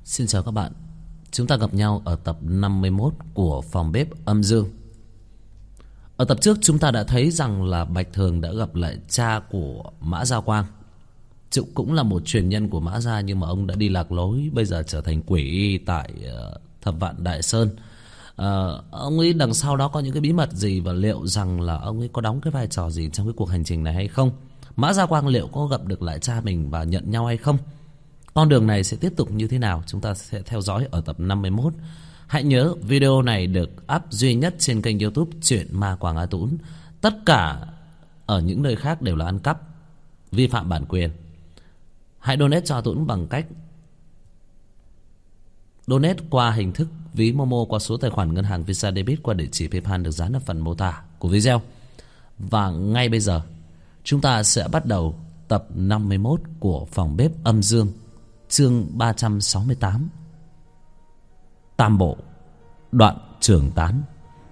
Xin chào các bạn. Chúng ta gặp nhau ở tập 51 của Phòng Bếp Âm Dương. Ở tập trước chúng ta đã thấy rằng là Bạch Thường đã gặp lại cha của Mã Gia Quang. Cũng là một truyền nhân của Mã Gia, nhưng mà ông đã đi lạc lối, bây giờ trở thành quỷ y tại Thập Vạn Đại Sơn. Ông ấy đằng sau đó có những cái bí mật gì, và liệu rằng là ông ấy có đóng cái vai trò gì trong cái cuộc hành trình này hay không? Mã Gia Quang liệu có gặp được lại cha mình và nhận nhau hay không? Con đường này sẽ tiếp tục như thế nào? Chúng ta sẽ theo dõi ở tập 51. Hãy nhớ video này được up duy nhất trên kênh YouTube Chuyện Ma Quảng A Tũng. Tất cả ở những nơi khác đều là ăn cắp, vi phạm bản quyền. Hãy donate cho A Tũng bằng cách donate qua hình thức ví Momo qua số tài khoản ngân hàng Visa Debit qua địa chỉ PayPal được dán ở phần mô tả của video. Và ngay bây giờ chúng ta sẽ bắt đầu tập 51 của Phòng Bếp Âm Dương, chương 368, Tam Bộ, đoạn Trường Tán.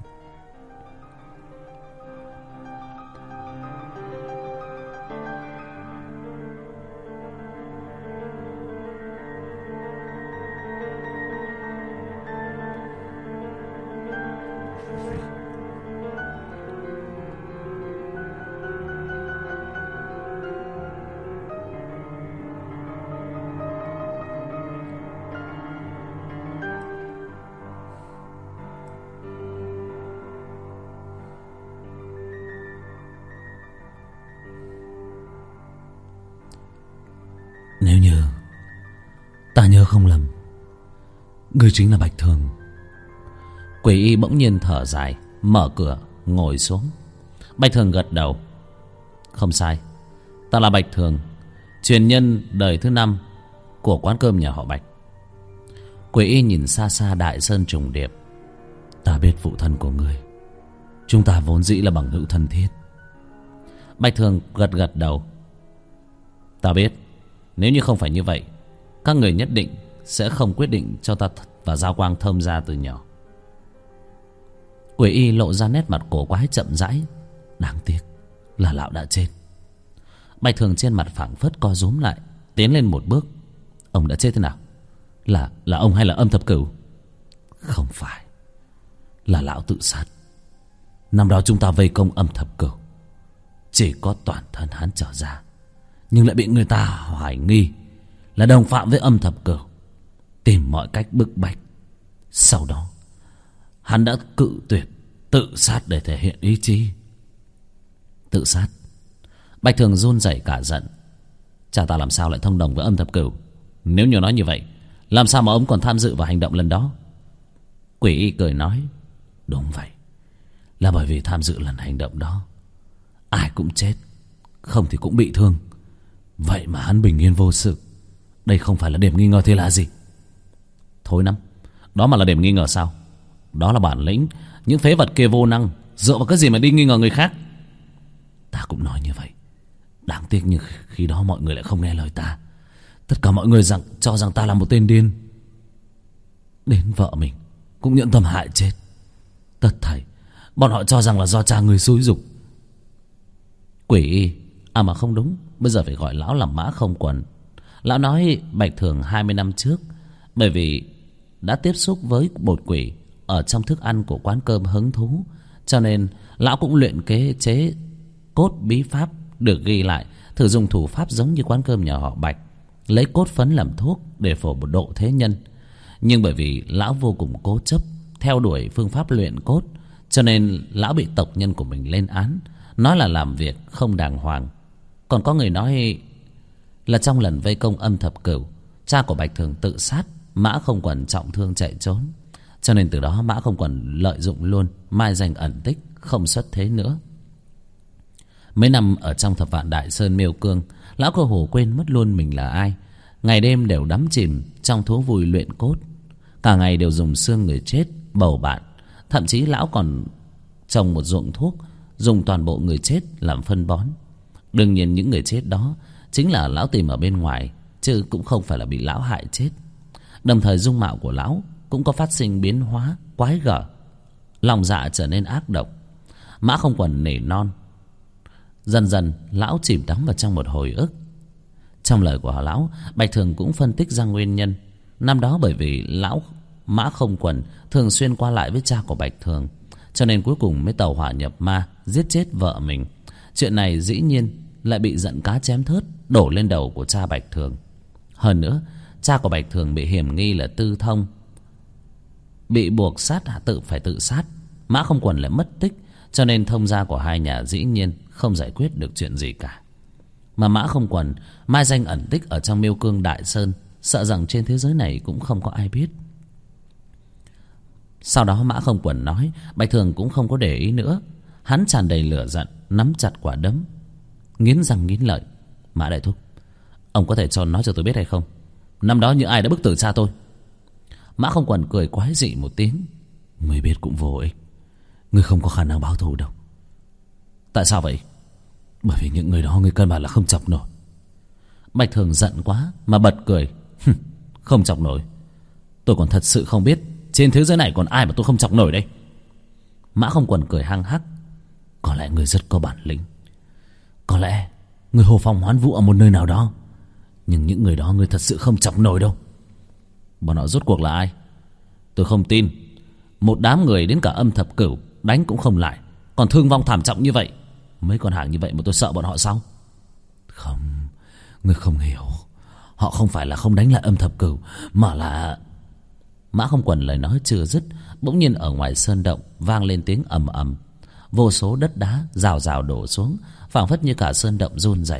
Nếu như ta nhớ không lầm, ngươi chính là Bạch Thường. Quỷ y bỗng nhiên thở dài, mở cửa ngồi xuống. Bạch Thường gật đầu. Không sai, ta là Bạch Thường, truyền nhân đời thứ 5 của quán cơm nhà họ Bạch. Quỷ y nhìn xa xa đại sơn trùng điệp. Ta biết phụ thân của ngươi, chúng ta vốn dĩ là bằng hữu thân thiết. Bạch Thường gật gật đầu. Ta biết, nếu như không phải như vậy, các người nhất định sẽ không quyết định cho ta và Giao Quang thơm ra từ nhỏ. Quỷ y lộ ra nét mặt cổ quái chậm rãi. Đáng tiếc là lão đã chết. Bạch Thường trên mặt phảng phất co rúm lại, tiến lên một bước. Ông đã chết thế nào? Là ông hay là Âm Thập Cửu? Không phải, là lão tự sát. Năm đó chúng ta vây công Âm Thập Cửu, chỉ có toàn thân hắn trở ra, nhưng lại bị người ta hoài nghi là đồng phạm với Âm Thập Cửu, tìm mọi cách bức bách. Sau đó hắn đã cự tuyệt tự sát để thể hiện ý chí. Tự sát? Bạch Thường run rẩy cả giận. Cha ta làm sao lại thông đồng với Âm Thập Cửu? Nếu như nói như vậy, làm sao mà ông còn tham dự vào hành động lần đó? Quỷ y cười nói. Đúng vậy, là bởi vì tham dự lần hành động đó, ai cũng chết, không thì cũng bị thương. Vậy mà hắn bình yên vô sự. Đây không phải là điểm nghi ngờ thì là gì? Thối lắm, đó mà là điểm nghi ngờ sao? Đó là bản lĩnh. Những phế vật kia vô năng, dựa vào cái gì mà đi nghi ngờ người khác? Ta cũng nói như vậy. Đáng tiếc như khi đó mọi người lại không nghe lời ta. Tất cả mọi người cho rằng ta là một tên điên. Đến vợ mình cũng nhận tâm hại chết. Tất thảy bọn họ cho rằng là do cha người xúi giục. Quỷ y. À mà không đúng, bây giờ phải gọi lão là Mã Không Quần. Lão nói Bạch Thường 20 năm trước, bởi vì đã tiếp xúc với bột quỷ ở trong thức ăn của quán cơm hứng thú, cho nên lão cũng luyện kế chế cốt bí pháp được ghi lại, thử dùng thủ pháp giống như quán cơm nhà họ Bạch, lấy cốt phấn làm thuốc để phổ độ thế nhân. Nhưng bởi vì lão vô cùng cố chấp theo đuổi phương pháp luyện cốt, cho nên lão bị tộc nhân của mình lên án, nói là làm việc không đàng hoàng. Còn có người nói là trong lần vây công Âm Thập Cửu, cha của Bạch Thường tự sát, Mã Không Quần trọng thương chạy trốn. Cho nên từ đó Mã Không Quần lợi dụng luôn, mai danh ẩn tích, không xuất thế nữa. Mấy năm ở trong Thập Vạn Đại Sơn miêu cương, lão cơ hồ quên mất luôn mình là ai. Ngày đêm đều đắm chìm trong thú vui luyện cốt, cả ngày đều dùng xương người chết bầu bạn. Thậm chí lão còn trồng một ruộng thuốc, dùng toàn bộ người chết làm phân bón. Đương nhiên những người chết đó chính là lão tìm ở bên ngoài, chứ cũng không phải là bị lão hại chết. Đồng thời dung mạo của lão cũng có phát sinh biến hóa quái gở, lòng dạ trở nên ác độc. Mã Không Quần nỉ non. Dần dần lão chìm đắm vào trong một hồi ức. Trong lời của lão, Bạch Thường cũng phân tích ra nguyên nhân. Năm đó bởi vì lão Mã Không Quần thường xuyên qua lại với cha của Bạch Thường, cho nên cuối cùng mới tàu hỏa nhập ma, giết chết vợ mình. Chuyện này dĩ nhiên lại bị giận cá chém thớt đổ lên đầu của cha Bạch Thường. Hơn nữa, cha của Bạch Thường bị hiểm nghi là tư thông, bị buộc phải tự sát. Mã Không Quần lại mất tích, cho nên thông gia của hai nhà dĩ nhiên không giải quyết được chuyện gì cả. Mà Mã Không Quần mai danh ẩn tích ở trong Miêu Cương Đại Sơn, sợ rằng trên thế giới này cũng không có ai biết. Sau đó Mã Không Quần nói Bạch Thường cũng không có để ý nữa. Hắn tràn đầy lửa giận, nắm chặt quả đấm, nghiến răng nghiến lợi. Mã đại thúc, ông có thể nói cho tôi biết hay không, năm đó những ai đã bức tử cha tôi? Mã Không Quần cười quái dị một tiếng. Ngươi biết cũng vô ích, ngươi không có khả năng báo thù đâu. Tại sao vậy? Bởi vì những người đó ngươi căn bản là không chọc nổi. Bạch Thường giận quá mà bật cười. Không chọc nổi? Tôi còn thật sự không biết trên thế giới này còn ai mà tôi không chọc nổi đây. Mã Không Quần cười hăng hắc. Có lẽ ngươi rất có bản lĩnh, có lẽ ngươi hồ phong hoán vũ ở một nơi nào đó, nhưng những người đó ngươi thật sự không chọc nổi đâu. Bọn họ rốt cuộc là ai? Tôi không tin một đám người đến cả Âm Thập Cửu đánh cũng không lại, còn thương vong thảm trọng như vậy. Mấy con hàng như vậy mà tôi sợ bọn họ sao? Không, ngươi không hiểu. Họ không phải là không đánh lại Âm Thập Cửu, mà là... Mã Không Quần lời nói chưa dứt, bỗng nhiên ở ngoài sơn động vang lên tiếng ầm ầm. Vô số đất đá rào rào đổ xuống, phảng phất như cả sơn động run rẩy.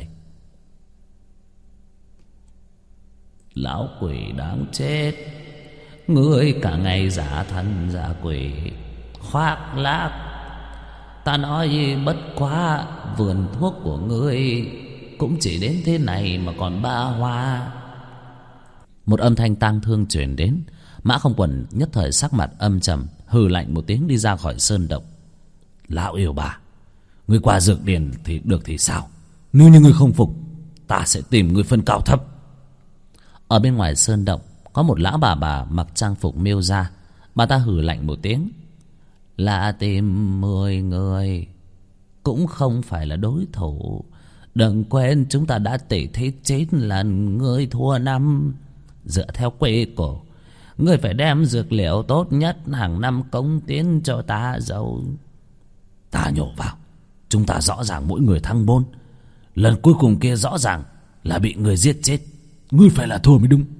Lão quỷ đáng chết, ngươi cả ngày giả thân giả quỷ, khoác lác. Ta nói bất quá vườn thuốc của ngươi cũng chỉ đến thế này mà còn ba hoa. Một âm thanh tang thương truyền đến. Mã Không Quần nhất thời sắc mặt âm trầm, hừ lạnh một tiếng đi ra khỏi sơn động. Lão yêu bà, ngươi qua dược điền thì được thì sao? Nếu như ngươi không phục, ta sẽ tìm ngươi phân cao thấp. Ở bên ngoài sơn động có một lão bà mặc trang phục miêu gia. Bà ta hừ lạnh một tiếng. Là tìm 10 người cũng không phải là đối thủ. Đừng quên chúng ta đã tỉ thí 9 lần, ngươi thua 5. Dựa theo quy củ, ngươi phải đem dược liệu tốt nhất hàng năm cống tiến cho ta giàu. Ta nhổ vào, chúng ta rõ ràng mỗi người thăng 4. Lần cuối cùng kia rõ ràng là bị người giết chết, ngươi phải là thua mới đúng.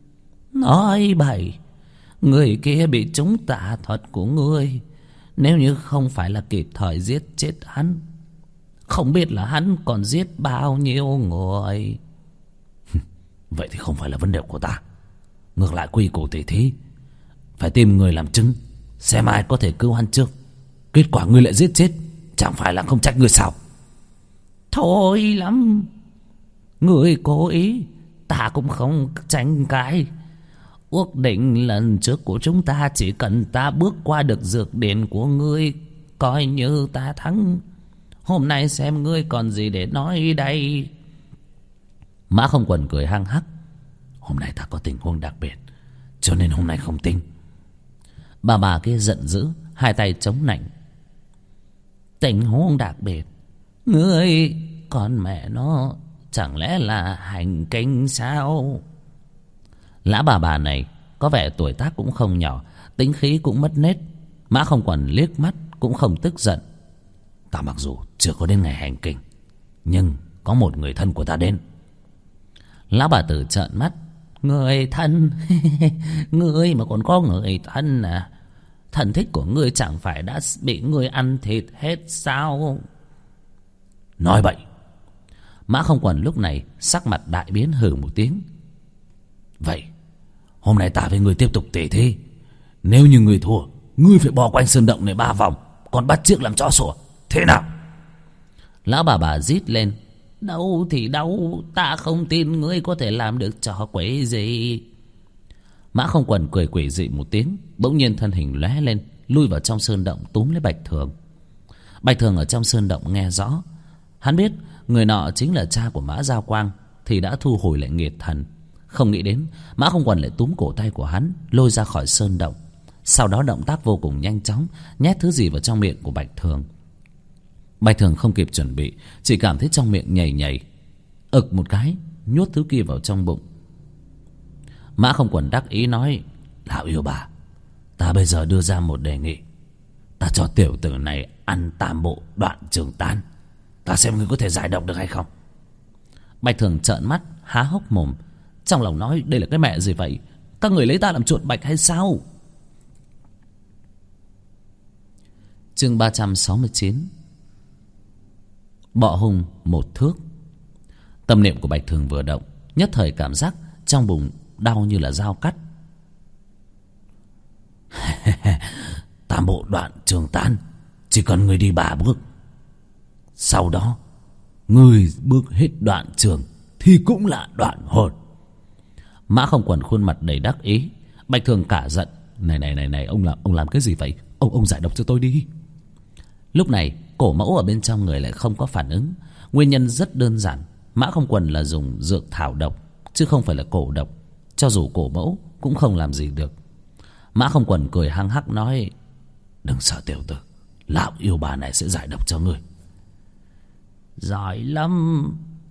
Nói bậy, người kia bị trúng tà thuật của ngươi. Nếu như không phải là kịp thời giết chết hắn, không biết là hắn còn giết bao nhiêu người. Vậy thì không phải là vấn đề của ta. Ngược lại quy củ tỉ thí phải tìm người làm chứng, xem ai có thể cứu hắn trước. Kết quả ngươi lại giết chết, chẳng phải là không trách ngươi sao? Thôi lắm, ngươi cố ý, ta cũng không tranh cãi. Ước định lần trước của chúng ta, chỉ cần ta bước qua được dược điển của ngươi, coi như ta thắng. Hôm nay xem ngươi còn gì để nói đây. Mã Không Quần cười hăng hắc. Hôm nay ta có tình huống đặc biệt, cho nên hôm nay không tính. Bà kia giận dữ, hai tay chống nạnh. Tình huống đặc biệt? Ngươi con mẹ nó, chẳng lẽ là hành kinh sao? Lã bà này có vẻ tuổi tác cũng không nhỏ, tính khí cũng mất nết. Mã Không Quần liếc mắt cũng không tức giận. Ta mặc dù chưa có đến ngày hành kinh, nhưng có một người thân của ta đến. Lão bà tử trợn mắt. Người thân? Ngươi mà còn có người thân à? Thần thích của ngươi chẳng phải đã bị ngươi ăn thịt hết sao? Nói bậy. Mã Không Quần lúc này sắc mặt đại biến, hừ một tiếng. Vậy hôm nay ta với ngươi tiếp tục tỉ thí. Nếu như ngươi thua, ngươi phải bò quanh sơn động này 3 vòng, còn bắt chước làm chó sủa. Thế nào? Lão bà rít lên. Đâu thì đâu, ta không tin ngươi có thể làm được trò quỷ gì. Mã Không Quần cười quỷ dị một tiếng, bỗng nhiên thân hình lóe lên, lui vào trong sơn động túm lấy Bạch Thường. Bạch Thường ở trong sơn động nghe rõ, hắn biết người nọ chính là cha của Mã Giao Quang, thì đã thu hồi lại nghiệt thần. Không nghĩ đến Mã Không Quần lại túm cổ tay của hắn, lôi ra khỏi sơn động. Sau đó động tác vô cùng nhanh chóng, nhét thứ gì vào trong miệng của Bạch Thường. Bạch Thường không kịp chuẩn bị, chỉ cảm thấy trong miệng nhầy nhầy, ực một cái, nhốt thứ kia vào trong bụng. Mã Không Quần đắc ý nói: Lão yêu bà, ta bây giờ đưa ra một đề nghị. Ta cho tiểu tử này ăn tam bộ đoạn trường tán, ta xem ngươi có thể giải độc được hay không. Bạch Thường trợn mắt há hốc mồm, trong lòng nói: đây là cái mẹ gì vậy? Các người lấy ta làm chuột bạch hay sao? Chương 369. Bọ hung một thước. Tâm niệm của Bạch Thường vừa động, nhất thời cảm giác trong bụng đau như là dao cắt. Tam bộ đoạn trường tán chỉ cần người đi 3 bước, sau đó người bước hết đoạn trường thì cũng là đoạn hồn. Mã Không Quần khuôn mặt đầy đắc ý. Bạch Thường cả giận: này, ông làm cái gì vậy? Ông giải độc cho tôi đi. Lúc này cổ mẫu ở bên trong người lại không có phản ứng. Nguyên nhân rất đơn giản, Mã Không Quần là dùng dược thảo độc chứ không phải là cổ độc. Cho dù cổ mẫu cũng không làm gì được. Mã Không Quần cười hăng hắc nói: đừng sợ tiểu tử, lão yêu bà này sẽ giải độc cho ngươi. Giỏi lắm.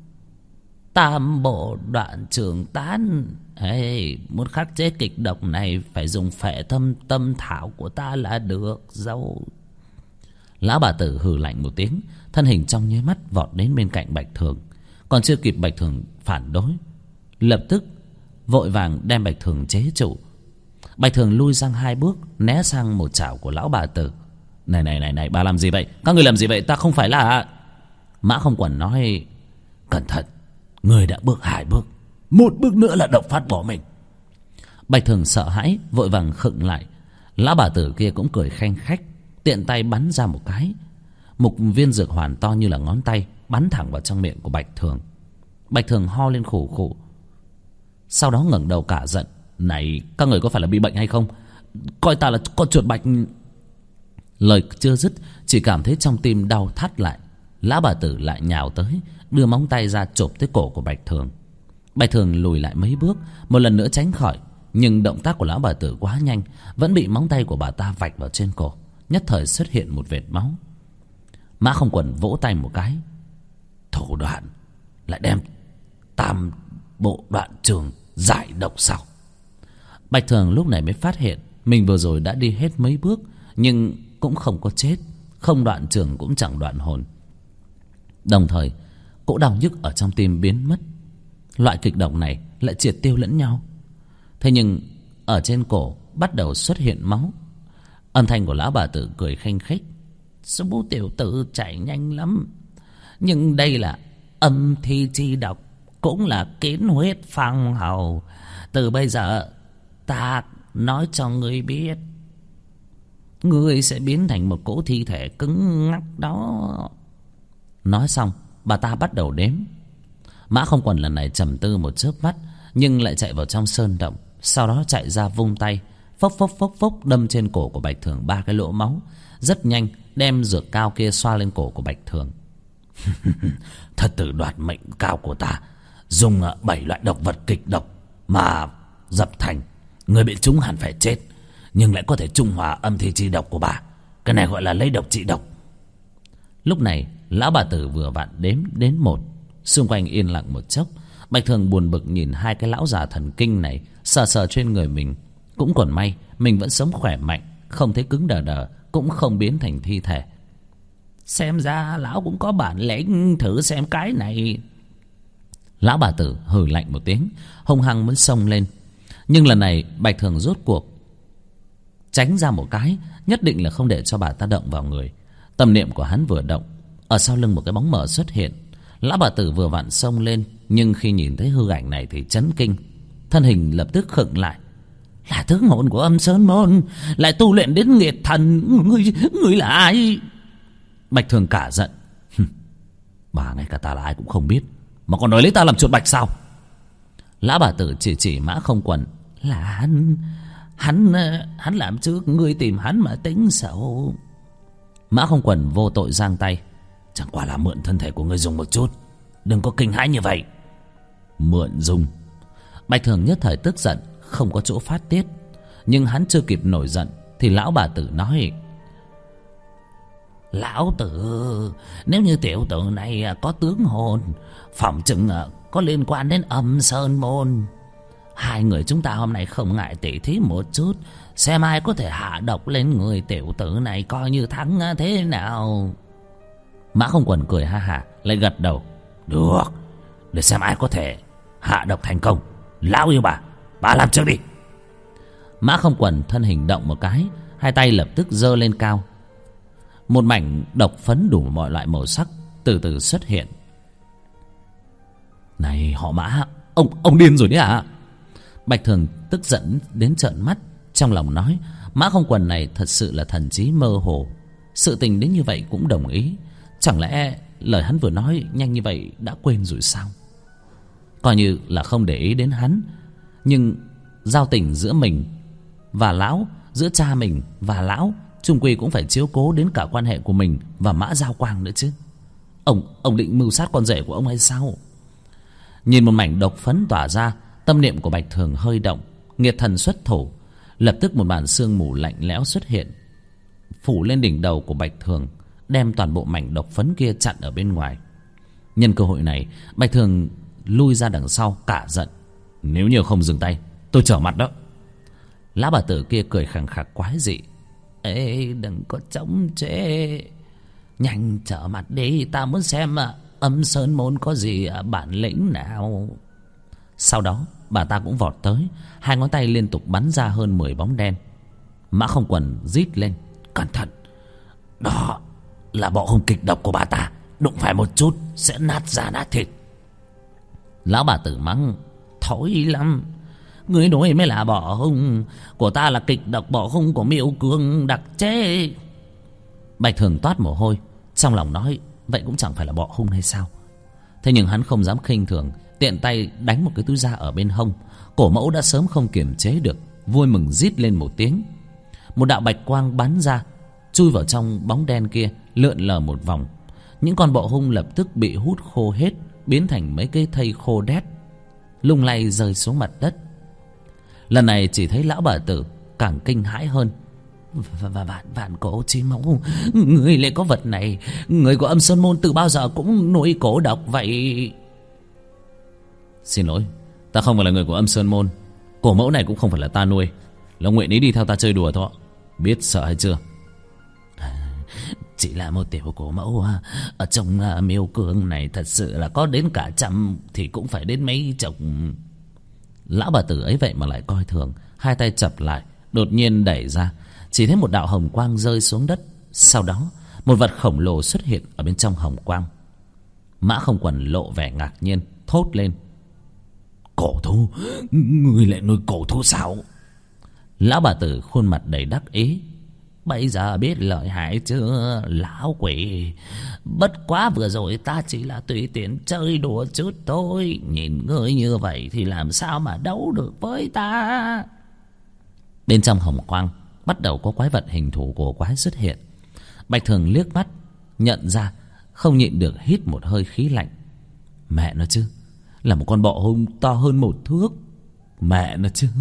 Tam bộ đoạn trường tán. Muốn khắc chế kịch độc này phải dùng phệ tâm thảo của ta là được dâu. Lão bà tử hừ lạnh một tiếng, thân hình trong nháy mắt vọt đến bên cạnh Bạch Thường. Còn chưa kịp Bạch Thường phản đối, lập tức vội vàng đem Bạch Thường chế trụ. Bạch Thường lui sang 2 bước, né sang một chảo của lão bà tử. Này, bà làm gì vậy? Các người làm gì vậy? Ta không phải là... Mã Không Quần nói: cẩn thận, người đã bước 2 bước, 1 bước nữa là độc phát bỏ mình. Bạch Thường sợ hãi, vội vàng khựng lại. Lão bà tử kia cũng cười khanh khách, tiện tay bắn ra một cái. Một viên dược hoàn to như là ngón tay bắn thẳng vào trong miệng của Bạch Thường. Bạch Thường ho lên khủ khủ, sau đó ngẩng đầu cả giận: này, các người có phải là bị bệnh hay không? Coi ta là con chuột bạch. Lời chưa dứt, chỉ cảm thấy trong tim đau thắt lại. Lão bà tử lại nhào tới, đưa móng tay ra chộp tới cổ của Bạch Thường. Bạch Thường lùi lại mấy bước, một lần nữa tránh khỏi. Nhưng động tác của lão bà tử quá nhanh, vẫn bị móng tay của bà ta vạch vào trên cổ. Nhất thời xuất hiện một vệt máu. Mã Không Quần vỗ tay một cái: thủ đoạn lại đem tam bộ đoạn trường giải độc sao? Bạch Thường lúc này mới phát hiện mình vừa rồi đã đi hết mấy bước, nhưng cũng không có chết, không đoạn trường cũng chẳng đoạn hồn. Đồng thời cỗ đau nhức ở trong tim biến mất. Loại kịch độc này lại triệt tiêu lẫn nhau. Thế nhưng ở trên cổ bắt đầu xuất hiện máu. Âm thanh của lão bà tử cười khanh khách: số tiểu tử chạy nhanh lắm, nhưng đây là âm thi chi độc, cũng là kiến huyết phong hầu. Từ bây giờ ta nói cho ngươi biết, ngươi sẽ biến thành một cỗ thi thể cứng ngắc đó. Nói xong, bà ta bắt đầu đếm. Mã Không Quần lần này trầm tư một chớp mắt, nhưng lại chạy vào trong sơn động. Sau đó chạy ra vung tay, phốc đâm trên cổ của Bạch Thường 3 cái lỗ máu. Rất nhanh đem dược cao kia xoa lên cổ của Bạch Thường. Thật tử đoạt mệnh cao của ta, dùng 7 loại độc vật kịch độc mà dập thành. Người bị trúng hẳn phải chết, nhưng lại có thể trung hòa âm thi chi độc của bà. Cái này gọi là lấy độc trị độc. Lúc này lão bà tử vừa vặn đếm đến 1. Xung quanh yên lặng một chốc. Bạch Thường buồn bực nhìn 2 cái lão già thần kinh này sờ sờ trên người mình. Cũng còn may mình vẫn sống khỏe mạnh, không thấy cứng đờ, cũng không biến thành thi thể. Xem ra lão cũng có bản lĩnh, thử xem cái này. Lão bà tử hừ lạnh một tiếng, hung hăng muốn xông lên. Nhưng lần này Bạch Thường rốt cuộc tránh ra một cái, nhất định là không để cho bà ta động vào người. Tâm niệm của hắn vừa động, ở sau lưng một cái bóng mờ xuất hiện. Lão bà tử vừa vặn xông lên, nhưng khi nhìn thấy hư ảnh này thì chấn kinh, thân hình lập tức khựng lại. Là tướng hồn của Âm Sơn Môn, lại tu luyện đến nghiệt thần. Ngươi là ai? Bạch Thường cả giận: bà ngay cả ta là ai cũng không biết, mà còn nói lấy ta làm chuột bạch sao? Lão bà tử chỉ Mã Không Quần: là hắn làm trước, ngươi tìm hắn mà tính xấu. Mã Không Quần vô tội giang tay: chẳng qua là mượn thân thể của ngươi dùng một chút, đừng có kinh hãi như vậy. Mượn dùng? Bạch Thường nhất thời tức giận, không có chỗ phát tiết. Nhưng hắn chưa kịp nổi giận thì lão bà tử nói: lão tử, nếu như tiểu tử này có tướng hồn, phỏng chừng có liên quan đến Âm Sơn Môn. Hai người chúng ta hôm nay không ngại tỉ thí một chút, xem ai có thể hạ độc lên người tiểu tử này, coi như thắng thế nào. Mã Không Quần cười ha hả, lại gật đầu. Được, để xem ai có thể hạ độc thành công. Lão yêu bà làm trước đi. Mã Không Quần thân hình động một cái, hai tay lập tức giơ lên cao. Một mảnh độc phấn đủ mọi loại màu sắc từ từ xuất hiện. Này họ Mã, ông điên rồi đấy à? Bạch Thường tức giận đến trợn mắt, trong lòng nói Mã Không Quần này thật sự là thần trí mơ hồ. Sự tình đến như vậy cũng đồng ý. Chẳng lẽ lời hắn vừa nói nhanh như vậy đã quên rồi sao? Coi như là không để ý đến hắn, nhưng giao tình giữa mình và lão, giữa cha mình và lão, chung quy cũng phải chiếu cố đến cả quan hệ của mình và Mã Giao Quang nữa chứ. Ông định mưu sát con rể của ông hay sao? Nhìn một mảnh độc phấn tỏa ra, tâm niệm của Bạch Thường hơi động, nghiệt thần xuất thủ. Lập tức một màn sương mù lạnh lẽo xuất hiện, phủ lên đỉnh đầu của Bạch Thường, đem toàn bộ mảnh độc phấn kia chặn ở bên ngoài. Nhân cơ hội này, Bạch Thường lui ra đằng sau cả giận. Nếu như không dừng tay, tôi trở mặt đó. Lão bà tử kia cười khẳng khặc quái dị. Ê, đừng có chống chế, nhanh trở mặt đi, ta muốn xem Âm Sơn Môn có gì bản lĩnh nào. Sau đó bà ta cũng vọt tới, hai ngón tay liên tục bắn ra hơn 10 bóng đen. Mã Không Quần rít lên. Cẩn thận, đó là bộ hung kịch độc của bà ta, đụng phải một chút sẽ nát da nát thịt. Lão bà tử mắng. Thối lắm, người nói mới là bỏ hung, của ta là kịch độc bỏ hung của Miêu Cương đặc chế. Bạch Thường toát mồ hôi, trong lòng nói vậy cũng chẳng phải là bỏ hung hay sao. Thế nhưng hắn không dám khinh thường, tiện tay đánh một cái túi da ở bên hông. Cổ mẫu đã sớm không kiềm chế được, vui mừng rít lên một tiếng. Một đạo bạch quang bắn ra, chui vào trong bóng đen kia, lượn lờ một vòng. Những con bọ hung lập tức bị hút khô hết, biến thành mấy cái thây khô đét, lung lay rơi xuống mặt đất. Lần này chỉ thấy lão bà tử càng kinh hãi hơn. Vạn cổ chi mẫu, người lại có vật này. Người của Âm Sơn Môn từ bao giờ cũng nuôi cổ độc vậy? Xin lỗi, ta không phải là người của Âm Sơn Môn. Cổ mẫu này cũng không phải là ta nuôi, là nguyện ý đi theo ta chơi đùa thôi. Biết sợ hay chưa? Chỉ là một tiểu cổ mẫu ở trong Miêu Cương này thật sự là có đến cả trăm thì cũng phải đến mấy chục. Lão bà tử ấy vậy mà lại coi thường, hai tay chập lại, đột nhiên đẩy ra, chỉ thấy một đạo hồng quang rơi xuống đất. Sau đó một vật khổng lồ xuất hiện ở bên trong hồng quang. Mã Không Quần lộ vẻ ngạc nhiên, thốt lên. Cổ thú? Người lại nuôi cổ thú sao? Lão bà tử khuôn mặt đầy đắc ý. Bây giờ biết lợi hại chưa lão quỷ? Bất quá vừa rồi ta chỉ là tùy tiện chơi đùa chút thôi. Nhìn ngươi như vậy thì làm sao mà đấu được với ta? Bên trong hồng quang bắt đầu có quái vật hình thù cổ quái xuất hiện. Bạch Thường liếc mắt nhận ra, không nhịn được hít một hơi khí lạnh. Mẹ nó chứ, là một con bọ hung to hơn 1 thước. Mẹ nó chứ.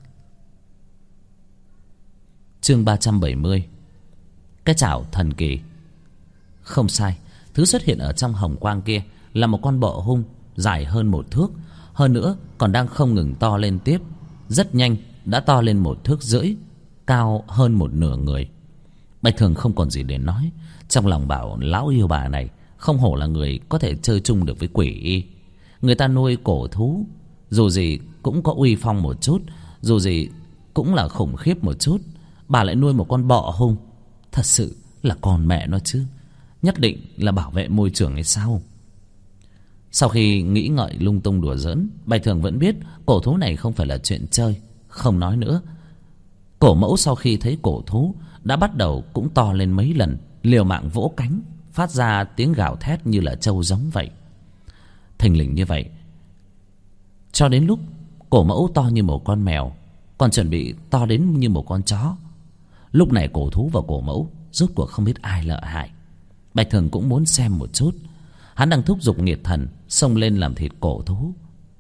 Chương 370. Cái chảo thần kỳ. Không sai, thứ xuất hiện ở trong hồng quang kia là một con bọ hung dài hơn 1 thước, hơn nữa còn đang không ngừng to lên tiếp. Rất nhanh đã to lên 1 thước rưỡi, cao hơn một nửa người. Bạch Thường không còn gì để nói, trong lòng bảo lão yêu bà này không hổ là người có thể chơi chung được với quỷ y. Người ta nuôi cổ thú dù gì cũng có uy phong một chút, dù gì cũng là khủng khiếp một chút. Bà lại nuôi một con bọ hung, thật sự là con mẹ nó chứ. Nhất định là bảo vệ môi trường hay sao? Sau khi nghĩ ngợi lung tung đùa giỡn, Bạch Thường vẫn biết cổ thú này không phải là chuyện chơi, không nói nữa. Cổ mẫu sau khi thấy cổ thú đã bắt đầu cũng to lên mấy lần, liều mạng vỗ cánh, phát ra tiếng gào thét như là trâu giống vậy. Thình lình như vậy, cho đến lúc cổ mẫu to như một con mèo, còn chuẩn bị to đến như một con chó. Lúc này cổ thú và cổ mẫu rốt cuộc không biết ai lợi hại. Bạch Thường cũng muốn xem một chút. Hắn đang thúc giục nghiệt thần xông lên làm thịt cổ thú.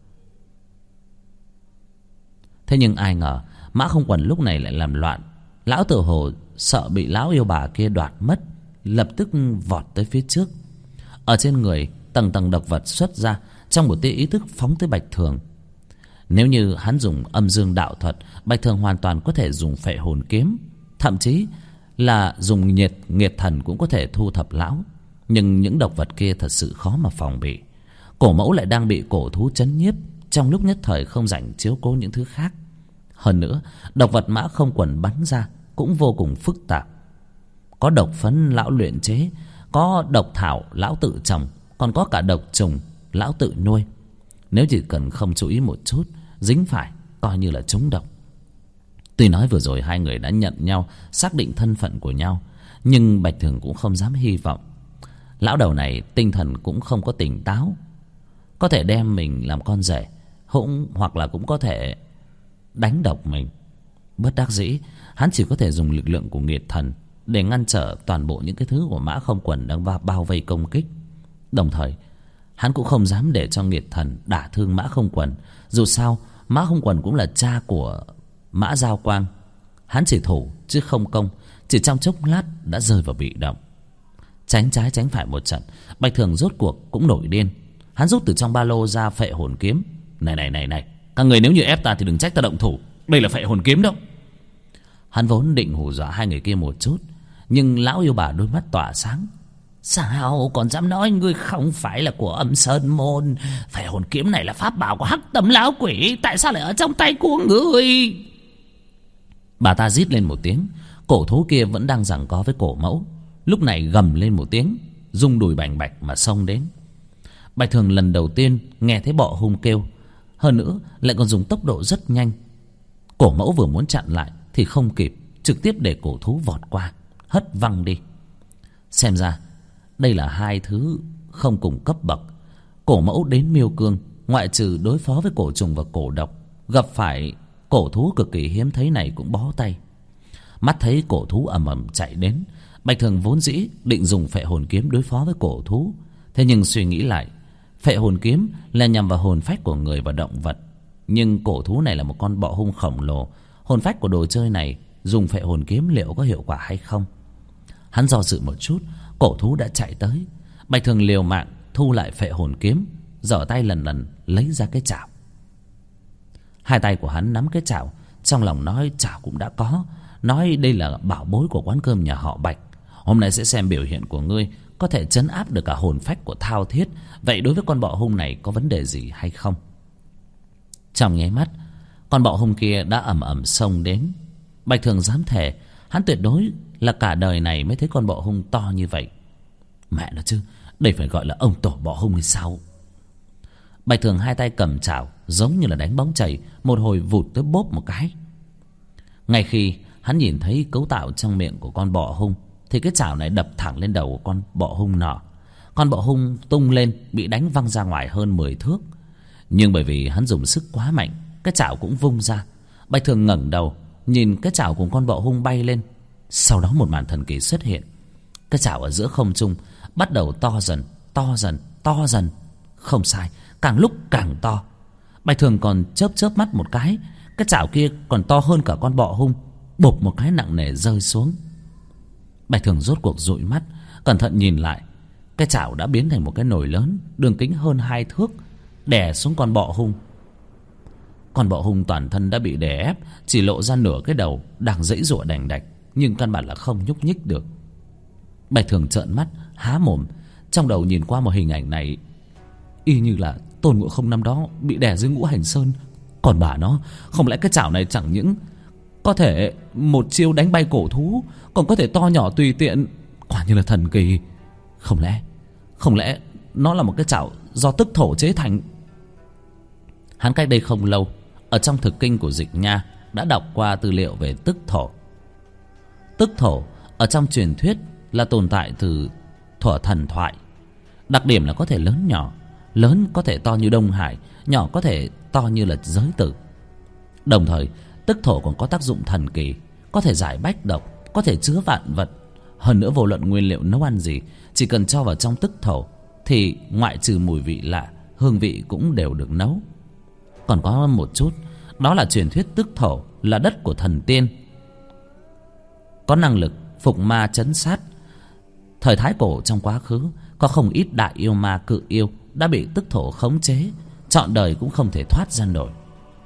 Thế nhưng ai ngờ Mã Không Quần lúc này lại làm loạn. Lão tự hồ sợ bị lão yêu bà kia đoạt mất, lập tức vọt tới phía trước. Ở trên người tầng tầng độc vật xuất ra, trong một tia ý thức phóng tới Bạch Thường. Nếu như hắn dùng âm dương đạo thuật, Bạch Thường hoàn toàn có thể dùng phệ hồn kiếm, thậm chí là dùng nghiệt thần cũng có thể thu thập lão. Nhưng những độc vật kia thật sự khó mà phòng bị. Cổ mẫu lại đang bị cổ thú trấn nhiếp, trong lúc nhất thời không rảnh chiếu cố những thứ khác. Hơn nữa, độc vật Mã Không Quần bắn ra cũng vô cùng phức tạp. Có độc phấn lão luyện chế, có độc thảo lão tự trồng, còn có cả độc trùng lão tự nuôi. Nếu chỉ cần không chú ý một chút, dính phải coi như là trúng độc. Tuy nói vừa rồi hai người đã nhận nhau, xác định thân phận của nhau, nhưng Bạch Thường cũng không dám hy vọng. Lão đầu này tinh thần cũng không có tỉnh táo, có thể đem mình làm con rể, hoặc là cũng có thể đánh độc mình. Bất đắc dĩ, hắn chỉ có thể dùng lực lượng của nghiệt thần để ngăn trở toàn bộ những cái thứ của Mã Không Quần đang bao vây công kích. Đồng thời, hắn cũng không dám để cho nghiệt thần đả thương Mã Không Quần. Dù sao, Mã Không Quần cũng là cha của Mã Giao Quang. Hắn chỉ thủ chứ không công, chỉ trong chốc lát đã rơi vào bị động. Tránh trái tránh phải một trận, Bạch Thường rốt cuộc cũng nổi điên. Hắn rút từ trong ba lô ra phệ hồn kiếm. Này, các người nếu như ép ta thì đừng trách ta động thủ. Đây là phệ hồn kiếm đâu. Hắn vốn định hù dọa hai người kia một chút, nhưng lão yêu bà đôi mắt tỏa sáng. Sao còn dám nói ngươi không phải là của Âm Sơn môn? Phệ hồn kiếm này là pháp bảo của Hắc Tâm lão quỷ, tại sao lại ở trong tay của ngươi? Bà ta rít lên một tiếng. Cổ thú kia vẫn đang giằng co với cổ mẫu, lúc này gầm lên một tiếng, rung đùi bành bạch mà xông đến. Bạch Thường lần đầu tiên nghe thấy bọ hung kêu, hơn nữa lại còn dùng tốc độ rất nhanh. Cổ mẫu vừa muốn chặn lại thì không kịp, trực tiếp để cổ thú vọt qua, hất văng đi. Xem ra đây là hai thứ không cùng cấp bậc. Cổ mẫu đến Miêu Cương, ngoại trừ đối phó với cổ trùng và cổ độc, gặp phải cổ thú cực kỳ hiếm thấy này cũng bó tay. Mắt thấy cổ thú ầm ầm chạy đến, Bạch Thường vốn dĩ định dùng phệ hồn kiếm đối phó với cổ thú. Thế nhưng suy nghĩ lại, phệ hồn kiếm là nhằm vào hồn phách của người và động vật, nhưng cổ thú này là một con bọ hung khổng lồ. Hồn phách của đồ chơi này dùng phệ hồn kiếm liệu có hiệu quả hay không? Hắn do dự một chút, cổ thú đã chạy tới. Bạch Thường liều mạng thu lại phệ hồn kiếm, giở tay lần lần lấy ra cái chảo. Hai tay của hắn nắm cái chảo, trong lòng nói chảo cũng đã có, nói đây là bảo bối của quán cơm nhà họ Bạch. Hôm nay sẽ xem biểu hiện của ngươi có thể trấn áp được cả hồn phách của Thao Thiết. Vậy đối với con bọ hung này có vấn đề gì hay không? Trong nháy mắt, con bọ hung kia đã ầm ầm xông đến. Bạch Thường dám thề hắn tuyệt đối là cả đời này mới thấy con bọ hung to như vậy. Mẹ nó chứ, đây phải gọi là ông tổ bọ hung hay sao? Bạch Thường hai tay cầm chảo giống như là đánh bóng chày, một hồi vụt tới bốp một cái. Ngay khi hắn nhìn thấy cấu tạo trong miệng của con bọ hung thì cái chảo này đập thẳng lên đầu của con bọ hung nọ. Con bọ hung tung lên, bị đánh văng ra ngoài hơn 10 thước. Nhưng bởi vì hắn dùng sức quá mạnh, cái chảo cũng vung ra. Bạch Thường ngẩng đầu nhìn cái chảo của con bọ hung bay lên. Sau đó một màn thần kỳ xuất hiện. Cái chảo ở giữa không trung bắt đầu to dần, to dần, to dần. Không sai, càng lúc càng to. Bạch Thường còn chớp mắt một cái, cái chảo kia còn to hơn cả con bọ hung, bộp một cái nặng nề rơi xuống. Bạch Thường rốt cuộc dụi mắt, cẩn thận nhìn lại. Cái chảo đã biến thành một cái nồi lớn, đường kính hơn 2 thước, đè xuống con bọ hung. Con bọ hung toàn thân đã bị đè ép, chỉ lộ ra nửa cái đầu đang giãy giụa đành đạch, nhưng căn bản là không nhúc nhích được. Bạch Thường trợn mắt há mồm, trong đầu nhìn qua một hình ảnh này, y như là Tôn Ngộ Không năm đó bị đè dưới Ngũ Hành Sơn. Còn bà nó, không lẽ cái chảo này chẳng những có thể một chiêu đánh bay cổ thú, còn có thể to nhỏ tùy tiện, quả như là thần kỳ. Không lẽ nó là một cái chảo do tức thổ chế thành? Hắn cách đây không lâu ở trong thực kinh của Dịch Nha đã đọc qua tư liệu về tức thổ. Tức thổ ở trong truyền thuyết là tồn tại từ thuở thần thoại. Đặc điểm là có thể lớn nhỏ, lớn có thể to như Đông Hải, nhỏ có thể to như là giới tử. Đồng thời tức thổ còn có tác dụng thần kỳ, có thể giải bách độc, có thể chứa vạn vật. Hơn nữa vô luận nguyên liệu nấu ăn gì, chỉ cần cho vào trong tức thổ thì ngoại trừ mùi vị lạ, hương vị cũng đều được nấu. Còn có một chút, đó là truyền thuyết tức thổ là đất của thần tiên, có năng lực phục ma trấn sát. Thời Thái Cổ trong quá khứ có không ít đại yêu ma cự yêu đã bị tức thổ khống chế, trọn đời cũng không thể thoát ra nổi.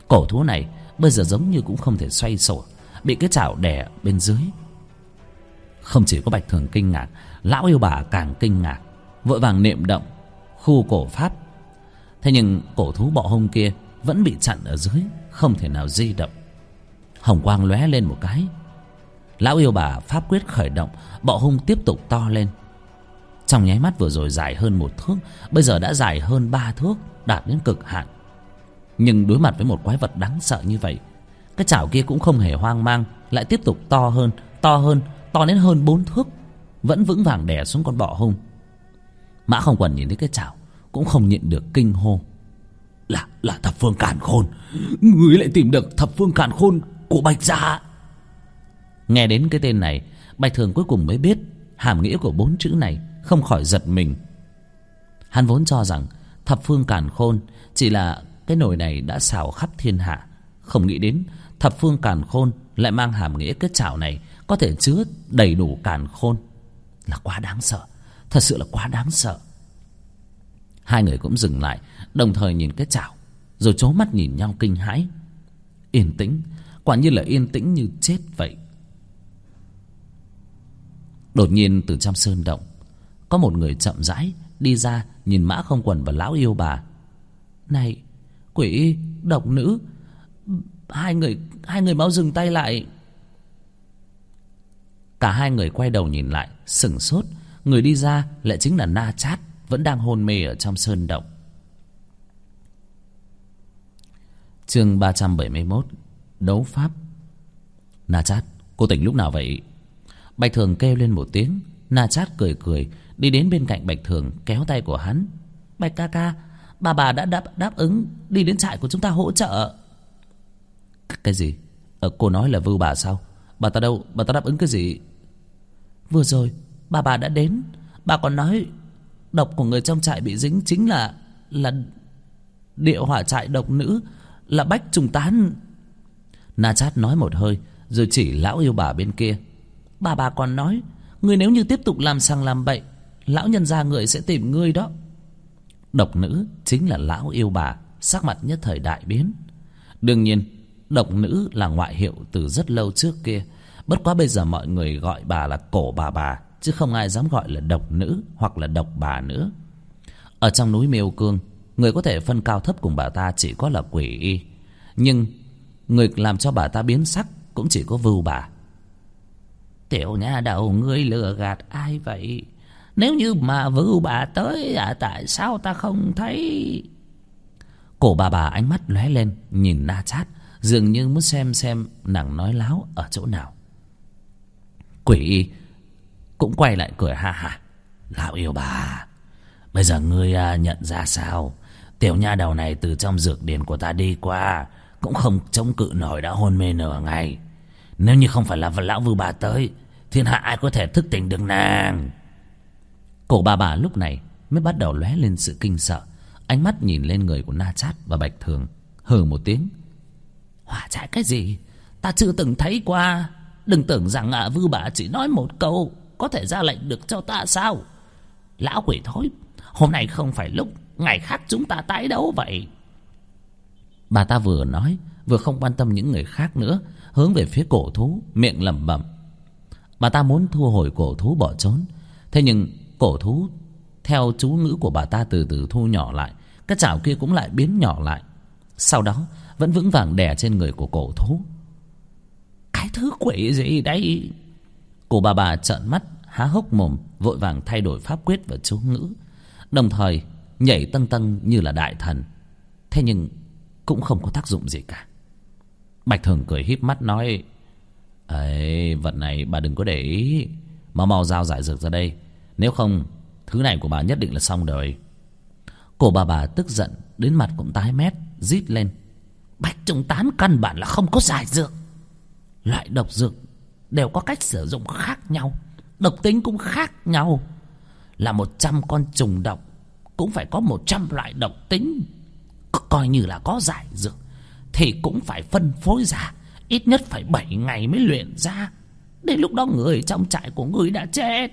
Cổ thú này bây giờ giống như cũng không thể xoay sổ, bị cái chảo đè bên dưới. Không chỉ có Bạch Thường kinh ngạc, lão yêu bà càng kinh ngạc, vội vàng niệm động khu cổ pháp. Thế nhưng cổ thú bọ hung kia vẫn bị chặn ở dưới, không thể nào di động. Hồng quang lóe lên một cái, lão yêu bà pháp quyết khởi động, bọ hung tiếp tục to lên. Trong nháy mắt vừa rồi dài hơn 1 thước, bây giờ đã dài hơn 3 thước, đạt đến cực hạn. Nhưng đối mặt với một quái vật đáng sợ như vậy, cái chảo kia cũng không hề hoang mang, lại tiếp tục to hơn, to đến hơn 4 thước, vẫn vững vàng đè xuống con bọ hung. Mã Không Quần nhìn thấy cái chảo cũng không nhịn được kinh hô: là thập phương càn khôn, ngươi lại tìm được thập phương càn khôn của Bạch gia. Nghe đến cái tên này, Bạch Thường cuối cùng mới biết hàm nghĩa của 4 chữ này, không khỏi giật mình. Hắn vốn cho rằng thập phương càn khôn chỉ là cái nồi này đã xào khắp thiên hạ, không nghĩ đến thập phương càn khôn lại mang hàm nghĩa cái chảo này có thể chứa đầy đủ càn khôn. Là quá đáng sợ, thật sự là quá đáng sợ. Hai người cũng dừng lại, đồng thời nhìn cái chảo, rồi trố mắt nhìn nhau kinh hãi. Yên tĩnh, quả nhiên là yên tĩnh như chết vậy. Đột nhiên từ trong sơn động có một người chậm rãi đi ra, nhìn Mã Không Quần và lão yêu bà. Này, quỷ độc nữ, hai người mau dừng tay lại. Cả hai người quay đầu nhìn lại, sửng sốt. Người đi ra lại chính là Na Chát, vẫn đang hôn mê ở trong sơn động. Chương 371, đấu pháp. Na Chát, cô tỉnh lúc nào vậy? Bạch Thường kêu lên một tiếng. Na Chát cười cười đi đến bên cạnh Bạch Thường, kéo tay của hắn. Bạch ca ca, bà đã đáp ứng đi đến trại của chúng ta hỗ trợ. Cái gì? Cô nói là Vưu bà sao? Bà ta đâu? Bà ta đáp ứng cái gì? Vừa rồi bà đã đến, bà còn nói độc của người trong trại bị dính chính là địa hỏa trại độc nữ, là Bách Trùng Tán. Na Chát nói một hơi rồi chỉ lão yêu bà bên kia. Bà còn nói ngươi nếu như tiếp tục làm sằng làm bậy, lão nhân gia người sẽ tìm ngươi đó. Độc nữ chính là lão yêu bà, sắc mặt nhất thời đại biến. Đương nhiên độc nữ là ngoại hiệu từ rất lâu trước kia, bất quá bây giờ mọi người gọi bà là cổ bà, chứ không ai dám gọi là độc nữ hoặc là độc bà nữa. Ở trong núi Miêu Cương, người có thể phân cao thấp cùng bà ta chỉ có là Quỷ Y, nhưng người làm cho bà ta biến sắc cũng chỉ có Vưu bà. Tiểu nha đầu, ngươi lừa gạt ai vậy? Nếu như mà Vưu bà tới, tại sao ta không thấy? Cổ bà ánh mắt lóe lên nhìn Na Chát, dường như muốn xem nàng nói láo ở chỗ nào. Quỷ Y cũng quay lại cười ha ha. Lão yêu bà, bây giờ ngươi nhận ra sao? Tiểu nha đầu này từ trong dược điển của ta đi qua, cũng không chống cự nổi, đã hôn mê nửa ngày. Nếu như không phải là lão Vưu bà tới, thiên hạ ai có thể thức tỉnh được nàng? Cổ bà lúc này mới bắt đầu lóe lên sự kinh sợ, ánh mắt nhìn lên người của Na Chát và Bạch Thường, hừ một tiếng. Hỏa trại cái gì? Ta chưa từng thấy qua. Đừng tưởng rằng Vưu bà chỉ nói một câu có thể ra lệnh được cho ta sao? Lão quỷ thối, hôm nay không phải lúc, ngày khác chúng ta tái đấu vậy. Bà ta vừa nói vừa không quan tâm những người khác nữa, hướng về phía cổ thú, miệng lẩm bẩm. Bà ta muốn thu hồi cổ thú bỏ trốn, thế nhưng cổ thú theo chú ngữ của bà ta từ từ thu nhỏ lại, cái chảo kia cũng lại biến nhỏ lại, sau đó vẫn vững vàng đè trên người của cổ thú. Cái thứ quỷ gì đây? Cô bà trợn mắt há hốc mồm, vội vàng thay đổi pháp quyết và chú ngữ, đồng thời nhảy tâng tâng như là đại thần. Thế nhưng cũng không có tác dụng gì cả. Bạch Thường cười híp mắt nói: ấy, vật này bà đừng có để ý, mau giao giải dược ra đây, nếu không thứ này của bà nhất định là xong đời. Cổ bà tức giận đến mặt cũng tái mét, rít lên: Bách Trùng Tán căn bản là không có giải dược. Loại độc dược đều có cách sử dụng khác nhau, độc tính cũng khác nhau. Là 100 con trùng độc cũng phải có 100 loại độc tính. Coi như là có giải dược thì cũng phải phân phối ra, ít nhất phải 7 ngày mới luyện ra. Đến lúc đó người trong trại của người đã chết.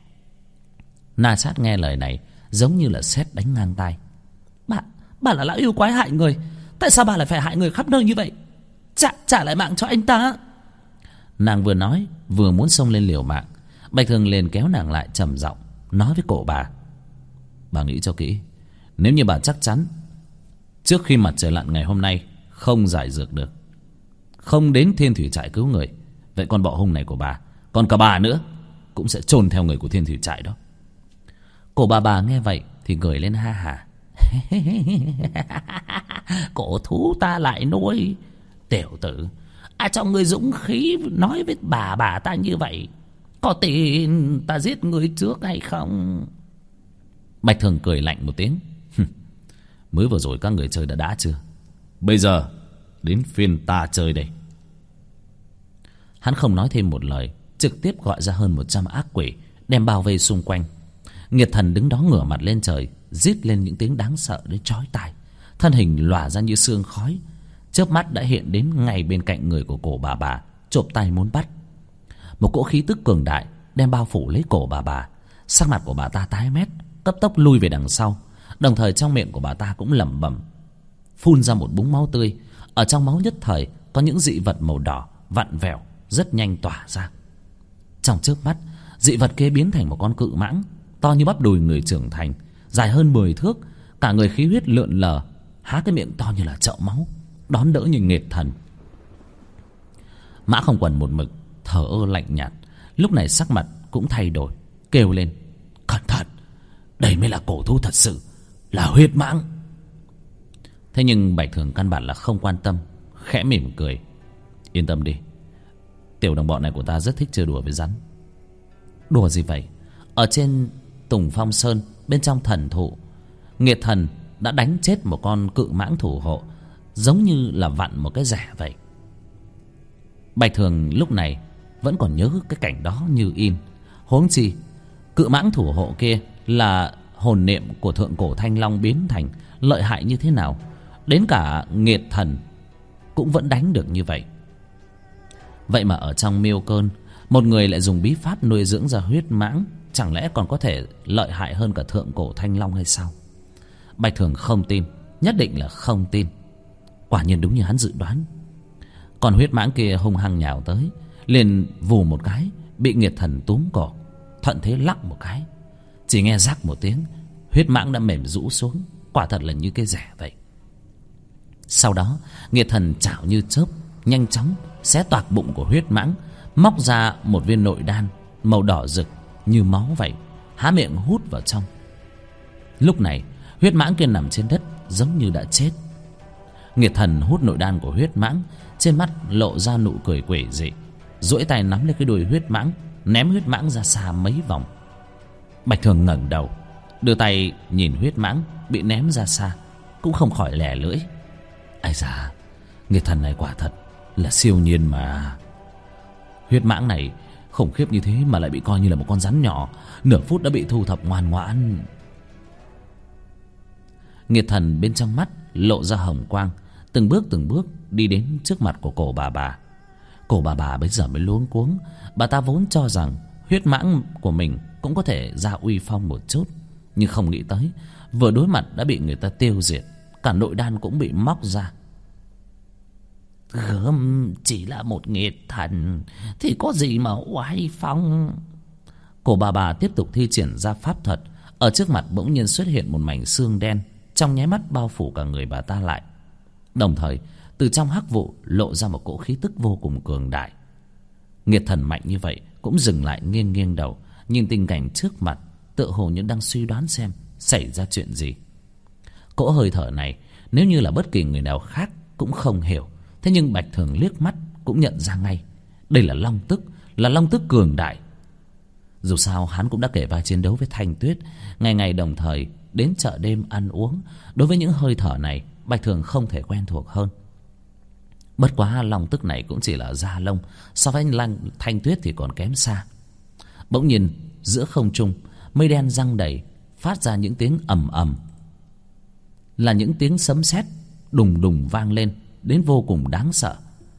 Na Chát nghe lời này giống như là sét đánh ngang tai. Bà là lão yêu quái hại người, Tại sao bà lại phải hại người khắp nơi như vậy? Trả lại mạng cho anh ta. Nàng vừa nói vừa muốn xông lên liều mạng. Bạch Thường liền kéo nàng lại, trầm giọng nói với cổ bà nghĩ cho kỹ. Nếu như bà chắc chắn trước khi mặt trời lặn ngày hôm nay không giải dược được, không đến Thiên Thủy Trại cứu người, vậy con bọ hung này của bà, còn cả bà nữa, cũng sẽ chôn theo người của Thiên Thủy Trại đó. Cổ bà nghe vậy thì cười lên ha hả. Cổ thú ta lại nuôi. Tiểu tử, cho ngươi dũng khí nói với bà ta như vậy, có tin ta giết ngươi trước hay không? Bạch Thường cười lạnh một tiếng. Mới vừa rồi các người chơi đã chưa? Bây giờ đến phiên ta chơi đây. Hắn không nói thêm một lời, trực tiếp gọi ra hơn 100 ác quỷ đem bao vây xung quanh. Nghiệt Thần đứng đó ngửa mặt lên trời, rít lên những tiếng đáng sợ đến chói tai. Thân hình lòa ra như sương khói, chớp mắt đã hiện đến ngay bên cạnh người của cổ bà, chộp tay muốn bắt. Một cỗ khí tức cường đại đem bao phủ lấy cổ bà. Sắc mặt của bà ta tái mét, cấp tốc lui về đằng sau. Đồng thời trong miệng của bà ta cũng lẩm bẩm phun ra một búng máu tươi. Ở trong máu nhất thời có những dị vật màu đỏ vặn vẹo rất nhanh tỏa ra. Trong chớp mắt, dị vật kia biến thành một con cự mãng to như bắp đùi người trưởng thành, dài hơn 10 thước, cả người khí huyết lượn lờ, há cái miệng to như là chậu máu, đón đỡ như Nghiệt Thần. Mã Không Quần một mực thờ ơ lạnh nhạt, lúc này sắc mặt cũng thay đổi, kêu lên: cẩn thận, đây mới là cổ thú thật sự, là huyết mãng. Thế nhưng Bạch Thường căn bản là không quan tâm, khẽ mỉm cười: yên tâm đi, tiểu đồng bọn này của ta rất thích chơi đùa với rắn. Đùa gì vậy? Ở trên Tùng Phong Sơn, bên trong thần thụ, Nghiệt Thần đã đánh chết một con cự mãng thủ hộ, giống như là vặn một cái rẻ vậy. Bạch Thường lúc này vẫn còn nhớ cái cảnh đó như in. Huống chi cự mãng thủ hộ kia là hồn niệm của thượng cổ Thanh Long biến thành, lợi hại như thế nào, đến cả Nghiệt Thần cũng vẫn đánh được như vậy. Vậy mà ở trong Miêu Cơn, một người lại dùng bí pháp nuôi dưỡng ra huyết mãng, chẳng lẽ còn có thể lợi hại hơn cả thượng cổ Thanh Long hay sao? Bạch Thường không tin, nhất định là không tin. Quả nhiên đúng như hắn dự đoán, con huyết mãng kia hung hăng nhào tới, liền vù một cái bị Nghiệt Thần túm cổ, thuận thế lắc một cái, chỉ nghe rắc một tiếng, huyết mãng đã mềm rũ xuống, quả thật là như cái rẻ vậy. Sau đó Nghiệt Thần chảo như chớp, nhanh chóng xé toạc bụng của huyết mãng, móc ra một viên nội đan màu đỏ rực như máu vậy, há miệng hút vào trong. Lúc này huyết mãng kia nằm trên đất giống như đã chết. Nghiệt Thần hút nội đan của huyết mãng, trên mắt lộ ra nụ cười quỷ dị, duỗi tay nắm lấy cái đuôi huyết mãng, ném huyết mãng ra xa mấy vòng. Bạch Thường ngẩng đầu, đưa tay nhìn huyết mãng bị ném ra xa, cũng không khỏi lẻ lưỡi: ai da, Nghiệt Thần này quả thật là siêu nhiên mà. Huyết mãng này khủng khiếp như thế mà lại bị coi như là một con rắn nhỏ, nửa phút đã bị thu thập ngoan ngoãn. Nghiệt Thần bên trong mắt lộ ra hồng quang, từng bước đi đến trước mặt của cổ bà. Cổ bà bây giờ mới luống cuống. Bà ta vốn cho rằng huyết mãng của mình cũng có thể ra uy phong một chút, nhưng không nghĩ tới vừa đối mặt đã bị người ta tiêu diệt, cả nội đan cũng bị móc ra. Gớm, chỉ là một Nghiệt Thần thì có gì mà oai phong. Cổ bà tiếp tục thi triển ra pháp thuật. Ở trước mặt bỗng nhiên xuất hiện một mảnh xương đen, trong nháy mắt bao phủ cả người bà ta lại. Đồng thời từ trong hắc vụ lộ ra một cỗ khí tức vô cùng cường đại. Nghiệt Thần mạnh như vậy cũng dừng lại, nghiêng đầu nhìn tình cảnh trước mặt, tựa hồ như đang suy đoán xem xảy ra chuyện gì. Cỗ hơi thở này nếu như là bất kỳ người nào khác cũng không hiểu, thế nhưng Bạch Thường liếc mắt cũng nhận ra ngay, đây là long tức, là long tức cường đại. Dù sao hắn cũng đã kể vai chiến đấu với Thanh Tuyết, ngày đồng thời đến chợ đêm ăn uống, đối với những hơi thở này Bạch Thường không thể quen thuộc hơn. Bất quá long tức này cũng chỉ là da lông, so với Thanh Tuyết thì còn kém xa. Bỗng nhiên giữa không trung mây đen giăng đầy, phát ra những tiếng ầm ầm, là những tiếng sấm sét đùng đùng vang lên, đến vô cùng đáng sợ.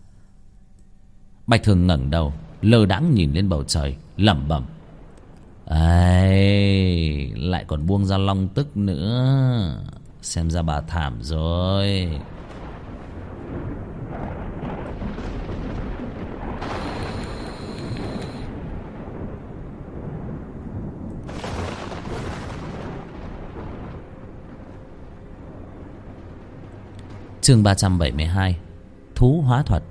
Bạch Thường ngẩng đầu lơ đãng nhìn lên bầu trời, lẩm bẩm: ấy, lại còn buông ra long tức nữa, xem ra bà thảm rồi. Chương 372. Thú hóa thuật.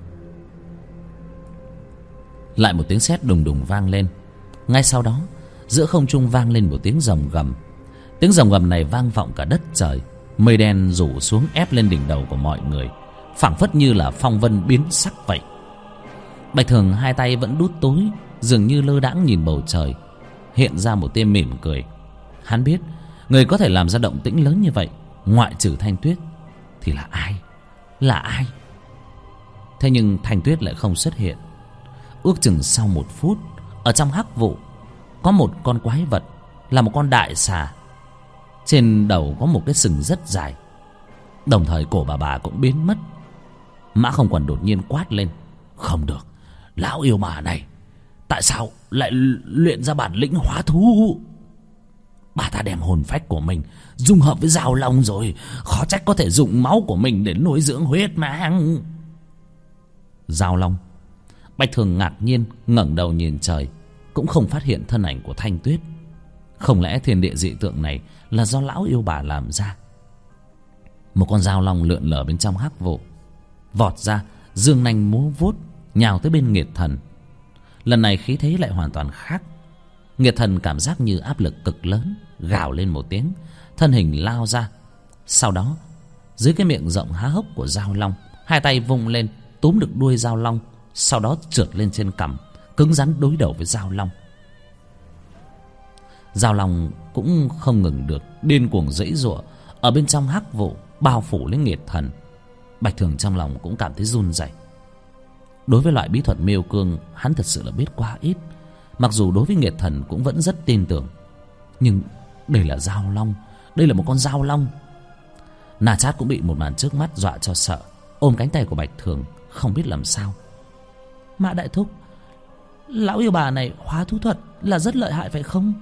Lại một tiếng sét đùng đùng vang lên. Ngay sau đó, giữa không trung vang lên một tiếng rồng gầm. Tiếng rồng gầm này vang vọng cả đất trời. Mây đen rủ xuống ép lên đỉnh đầu của mọi người, phảng phất như là phong vân biến sắc vậy. Bạch Thường hai tay vẫn đút túi, dường như lơ đãng nhìn bầu trời, hiện ra một tia mỉm cười. Hắn biết người có thể làm ra động tĩnh lớn như vậy, ngoại trừ Thanh Tuyết thì là ai? Là ai? Thế nhưng Thanh Tuyết lại không xuất hiện. Ước chừng sau 1 phút, ở trong hắc vụ có một con quái vật, là một con đại xà. Trên đầu có một cái sừng rất dài. Đồng thời cổ bà cũng biến mất. Mã Không Quần đột nhiên quát lên: không được, lão yêu bà này tại sao lại luyện ra bản lĩnh hóa thú? Bà ta đem hồn phách của mình dung hợp với Giao Long rồi, khó trách có thể dùng máu của mình để nuôi dưỡng huyết mãng. Giao Long? Bạch Thường ngạc nhiên ngẩng đầu nhìn trời, cũng không phát hiện thân ảnh của Thanh Tuyết. Không lẽ thiên địa dị tượng này là do lão yêu bà làm ra? Một con Giao Long lượn lờ bên trong hắc vụ, vọt ra, dương nanh múa vuốt, nhào tới bên Nghiệt Thần. Lần này khí thế lại hoàn toàn khác. Nghiệt Thần cảm giác như áp lực cực lớn, gào lên một tiếng, thân hình lao ra. Sau đó, dưới cái miệng rộng há hốc của Giao Long, hai tay vung lên túm được đuôi Giao Long, sau đó trượt lên trên cằm, cứng rắn đối đầu với Giao Long. Giao Long cũng không ngừng được, điên cuồng giãy giụa ở bên trong hắc vụ bao phủ lấy Nghiệt Thần. Bạch Thường trong lòng cũng cảm thấy run rẩy. Đối với loại bí thuật miêu cương, hắn thật sự là biết quá ít. Mặc dù đối với Nghiệt Thần cũng vẫn rất tin tưởng, nhưng đây là Giao Long, đây là một con Giao Long. Na Chát cũng bị một màn trước mắt dọa cho sợ, ôm cánh tay của Bạch Thường không biết làm sao. Mã đại thúc, lão yêu bà này hóa thú thuật là rất lợi hại phải không?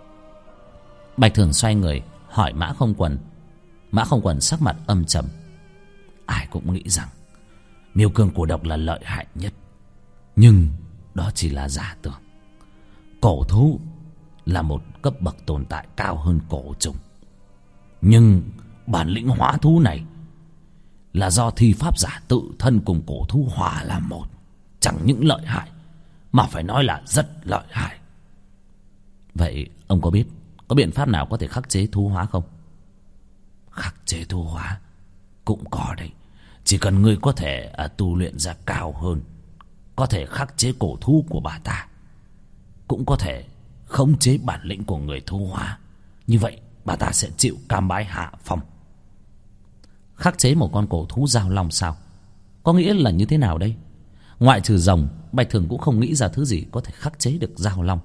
Bạch Thường xoay người hỏi Mã Không Quần. Mã Không Quần sắc mặt âm trầm. Ai cũng nghĩ rằng miêu cương cổ độc là lợi hại nhất, nhưng đó chỉ là giả tưởng. Cổ thú là một cấp bậc tồn tại cao hơn cổ trùng, nhưng bản lĩnh hóa thú này là do thi pháp giả tự thân cùng cổ thú hòa làm một. Chẳng những lợi hại mà phải nói là rất lợi hại. Vậy ông có biết có biện pháp nào có thể khắc chế thú hóa không? Khắc chế thú hóa cũng có đấy. Chỉ cần ngươi có thể tu luyện ra cao hơn, có thể khắc chế cổ thú của bà ta, cũng có thể khống chế bản lĩnh của người thú hóa. Như vậy bà ta sẽ chịu cam bái hạ phong. Khắc chế một con cổ thú Giao Long sao? Có nghĩa là như thế nào đây? Ngoại trừ rồng, Bạch Thường cũng không nghĩ ra thứ gì có thể khắc chế được Giao Long.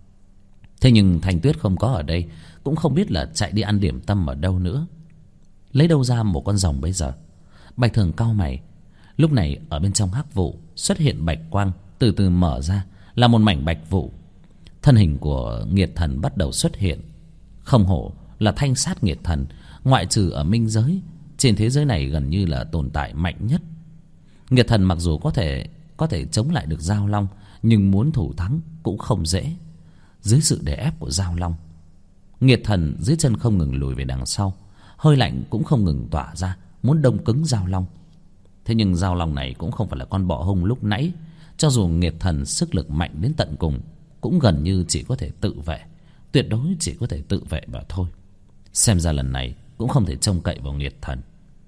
Thế nhưng Thanh Tuyết không có ở đây, cũng không biết là chạy đi ăn điểm tâm ở đâu nữa. Lấy đâu ra một con rồng bây giờ? Bạch Thường cau mày. Lúc này ở bên trong hắc vụ xuất hiện bạch quang, từ từ mở ra là một mảnh bạch vụ. Thân hình của Nghiệt Thần bắt đầu xuất hiện. Không hổ là Thanh Sát Nghiệt Thần, ngoại trừ ở minh giới, trên thế giới này gần như là tồn tại mạnh nhất. Nghiệt Thần mặc dù có thể chống lại được Giao Long, nhưng muốn thủ thắng cũng không dễ. Dưới sự đè ép của Giao Long, Nghiệt Thần dưới chân không ngừng lùi về đằng sau, hơi lạnh cũng không ngừng tỏa ra, muốn đông cứng Giao Long. Thế nhưng Giao Long này cũng không phải là con bọ hung lúc nãy. Cho dù Nghiệt Thần sức lực mạnh đến tận cùng, cũng gần như chỉ có thể tự vệ, tuyệt đối chỉ có thể tự vệ mà thôi. Xem ra lần này cũng không thể trông cậy vào Nghiệt Thần.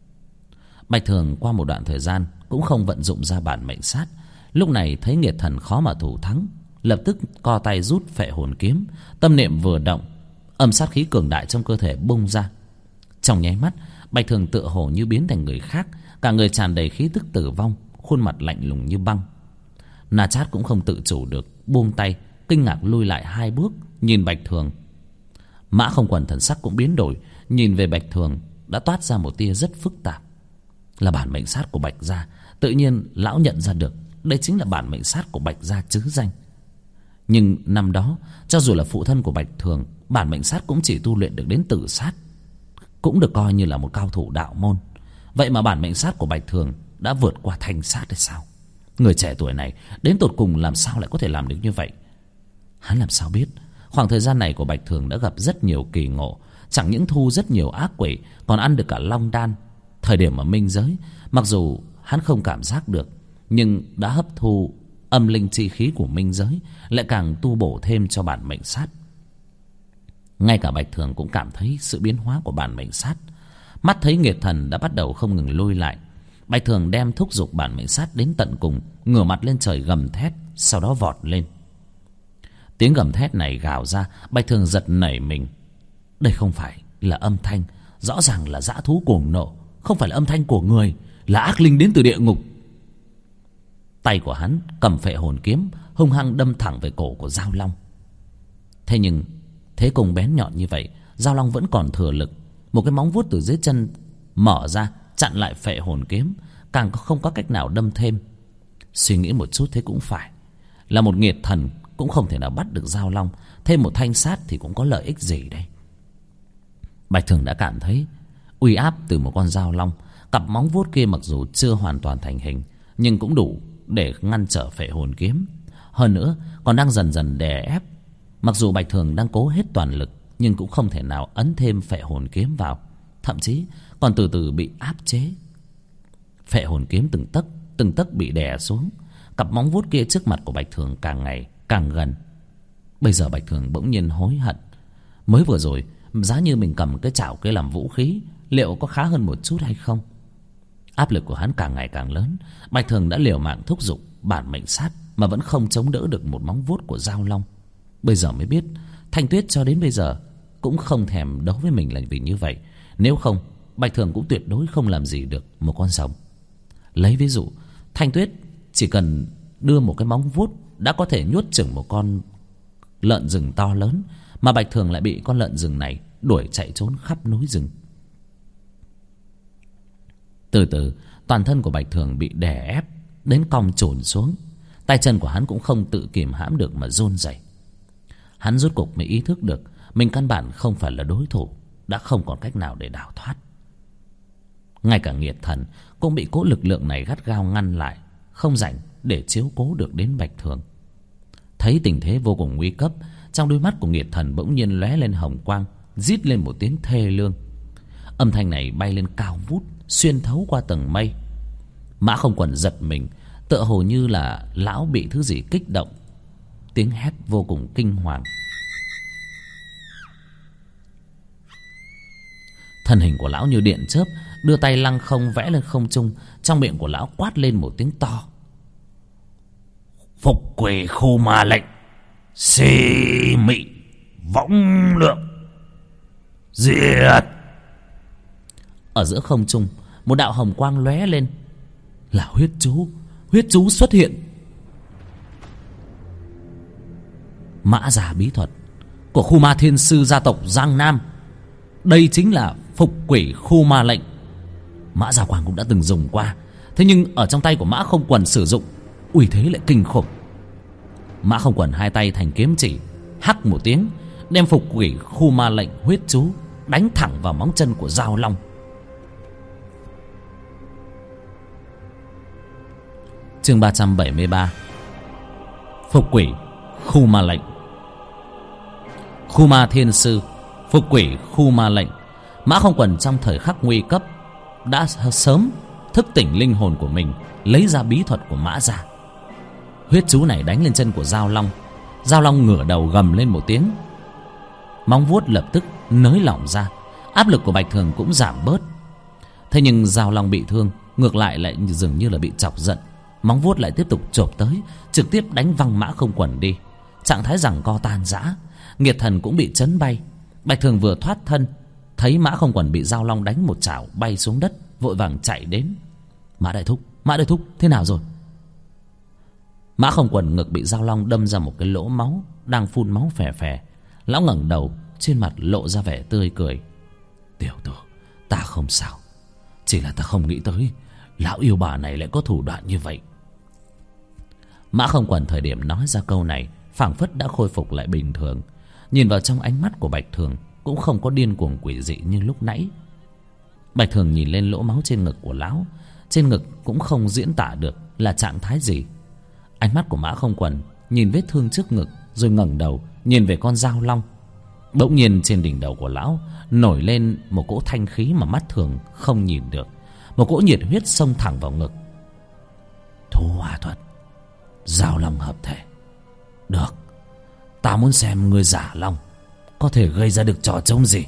Bạch Thường qua một đoạn thời gian cũng không vận dụng ra bản mệnh sát. Lúc này thấy Nghiệt Thần khó mà thủ thắng, lập tức co tay rút phệ hồn kiếm. Tâm niệm vừa động, âm sát khí cường đại trong cơ thể bung ra. Trong nháy mắt, Bạch Thường tựa hồ như biến thành người khác, cả người tràn đầy khí tức tử vong, khuôn mặt lạnh lùng như băng. Na Chát cũng không tự chủ được, buông tay, kinh ngạc lui lại 2 bước, nhìn Bạch Thường. Mã Không Quần thần sắc cũng biến đổi, nhìn về Bạch Thường đã toát ra một tia rất phức tạp. Là bản mệnh sát của Bạch gia, tự nhiên lão nhận ra được đây chính là bản mệnh sát của Bạch gia chứ danh. Nhưng năm đó, cho dù là phụ thân của Bạch Thường, bản mệnh sát cũng chỉ tu luyện được đến tử sát, cũng được coi như là một cao thủ đạo môn. Vậy mà bản mệnh sát của Bạch Thường đã vượt qua thanh sát hay sao? Người trẻ tuổi này đến tột cùng làm sao lại có thể làm được như vậy? Hắn làm sao biết khoảng thời gian này của Bạch Thường đã gặp rất nhiều kỳ ngộ, chẳng những thu rất nhiều ác quỷ, còn ăn được cả long đan. Thời điểm ở minh giới, mặc dù hắn không cảm giác được, nhưng đã hấp thu âm linh chi khí của minh giới, lại càng tu bổ thêm cho bản mệnh sát. Ngay cả Bạch Thường cũng cảm thấy sự biến hóa của bản mệnh sát. Mắt thấy nghiệt thần đã bắt đầu không ngừng lui lại, Bạch Thường đem thúc giục bản mệnh sát đến tận cùng, ngửa mặt lên trời gầm thét, sau đó vọt lên. Tiếng gầm thét này gào ra, Bạch Thường giật nảy mình. Đây không phải là âm thanh, rõ ràng là dã thú cuồng nộ, không phải là âm thanh của người, là ác linh đến từ địa ngục. Tay của hắn cầm phệ hồn kiếm, hung hăng đâm thẳng về cổ của Giao Long. Thế nhưng thế công bén nhọn như vậy, Giao Long vẫn còn thừa lực. Một cái móng vuốt từ dưới chân mở ra chặn lại phệ hồn kiếm, càng không có cách nào đâm thêm. Suy nghĩ một chút thế cũng phải, là một nghiệt thần cũng không thể nào bắt được Giao Long, thêm một thanh sát thì cũng có lợi ích gì đây. Bạch Thường đã cảm thấy uy áp từ một con Giao Long. Cặp móng vuốt kia mặc dù chưa hoàn toàn thành hình, nhưng cũng đủ để ngăn trở phệ hồn kiếm. Hơn nữa còn đang dần dần đè ép. Mặc dù Bạch Thường đang cố hết toàn lực, nhưng cũng không thể nào ấn thêm phệ hồn kiếm vào, thậm chí còn từ từ bị áp chế. Phệ hồn kiếm từng tấc bị đè xuống. Cặp móng vuốt kia trước mặt của Bạch Thường càng ngày càng gần. Bây giờ Bạch Thường bỗng nhiên hối hận. Mới vừa rồi giá như mình cầm cái chảo kia làm vũ khí, liệu có khá hơn một chút hay không? Áp lực của hắn càng ngày càng lớn. Bạch Thường đã liều mạng thúc giục bản mệnh sát mà vẫn không chống đỡ được một móng vuốt của Giao Long. Bây giờ mới biết Thanh Tuyết cho đến bây giờ cũng không thèm đấu với mình là vì như vậy. Nếu không, Bạch Thường cũng tuyệt đối không làm gì được một con rồng. Lấy ví dụ, Thanh Tuyết chỉ cần đưa một cái móng vuốt đã có thể nuốt chửng một con lợn rừng to lớn, mà Bạch Thường lại bị con lợn rừng này đuổi chạy trốn khắp núi rừng. Từ từ, toàn thân của Bạch Thường bị đè ép đến cong chồn xuống. Tay chân của hắn cũng không tự kìm hãm được mà run rẩy. Hắn rốt cuộc mới ý thức được mình căn bản không phải là đối thủ, đã không còn cách nào để đào thoát. Ngay cả nghiệt thần cũng bị cỗ lực lượng này gắt gao ngăn lại, không rảnh để chiếu cố được đến Bạch Thường. Thấy tình thế vô cùng nguy cấp, trong đôi mắt của nghiệt thần bỗng nhiên lóe lên hồng quang, rít lên một tiếng thê lương. Âm thanh này bay lên cao vút, xuyên thấu qua tầng mây. Mã Không Quần giật mình, tựa hồ như là lão bị thứ gì kích động. Tiếng hét vô cùng kinh hoàng. Thân hình của lão như điện chớp, đưa tay lăng không vẽ lên không trung. Trong miệng của lão quát lên một tiếng to: Phục quỷ khu ma lệnh, xì mị võng lượng, diệt! Ở giữa không trung, một đạo hồng quang lóe lên. Là huyết chú xuất hiện. Mã Giả bí thuật của khu ma thiên sư gia tộc Giang Nam. Đây chính là phục quỷ khu ma lệnh. Mã Gia Quang cũng đã từng dùng qua, thế nhưng ở trong tay của Mã Không Quần sử dụng, uy thế lại kinh khủng. Mã Không Quần hai tay thành kiếm chỉ, hắc một tiếng, đem phục quỷ khu ma lệnh huyết chú đánh thẳng vào móng chân của Giao Long. Chương 373. Phục quỷ khu ma lệnh. Khu ma thiên sư, phục quỷ khu ma lệnh. Mã Không Quần trong thời khắc nguy cấp đã sớm thức tỉnh linh hồn của mình, lấy ra bí thuật của Mã Gia. Huyết chú này đánh lên chân của Giao Long. Giao Long ngửa đầu gầm lên một tiếng, móng vuốt lập tức nới lỏng ra. Áp lực của Bạch Thường cũng giảm bớt. Thế nhưng Giao Long bị thương, ngược lại dường như là bị chọc giận. Móng vuốt lại tiếp tục chộp tới, trực tiếp đánh văng Mã Không Quần đi. Trạng thái giằng co tan rã. Nghiệt thần cũng bị chấn bay. Bạch Thường vừa thoát thân, thấy Mã Không Quần bị Giao Long đánh một chảo bay xuống đất, vội vàng chạy đến. Mã đại thúc, thế nào rồi? Mã Không Quần ngực bị Giao Long đâm ra một cái lỗ máu, đang phun máu phè phè. Lão ngẩng đầu, trên mặt lộ ra vẻ tươi cười. Tiểu tử, ta không sao, chỉ là ta không nghĩ tới lão yêu bà này lại có thủ đoạn như vậy. Mã Không Quần thời điểm nói ra câu này, phảng phất đã khôi phục lại bình thường. Nhìn vào trong ánh mắt của Bạch Thường, cũng không có điên cuồng quỷ dị như lúc nãy. Bạch Thường nhìn lên lỗ máu trên ngực của lão. Trên ngực cũng không diễn tả được là trạng thái gì. Ánh mắt của Mã Không Quần nhìn vết thương trước ngực, rồi ngẩng đầu nhìn về con Giao Long. Bỗng nhiên trên đỉnh đầu của lão nổi lên một cỗ thanh khí mà mắt thường không nhìn được. một cỗ nhiệt huyết xông thẳng vào ngực. Thu hỏa thuật, giao long hợp thể. Được, ta muốn xem người giả long có thể gây ra được trò trống gì.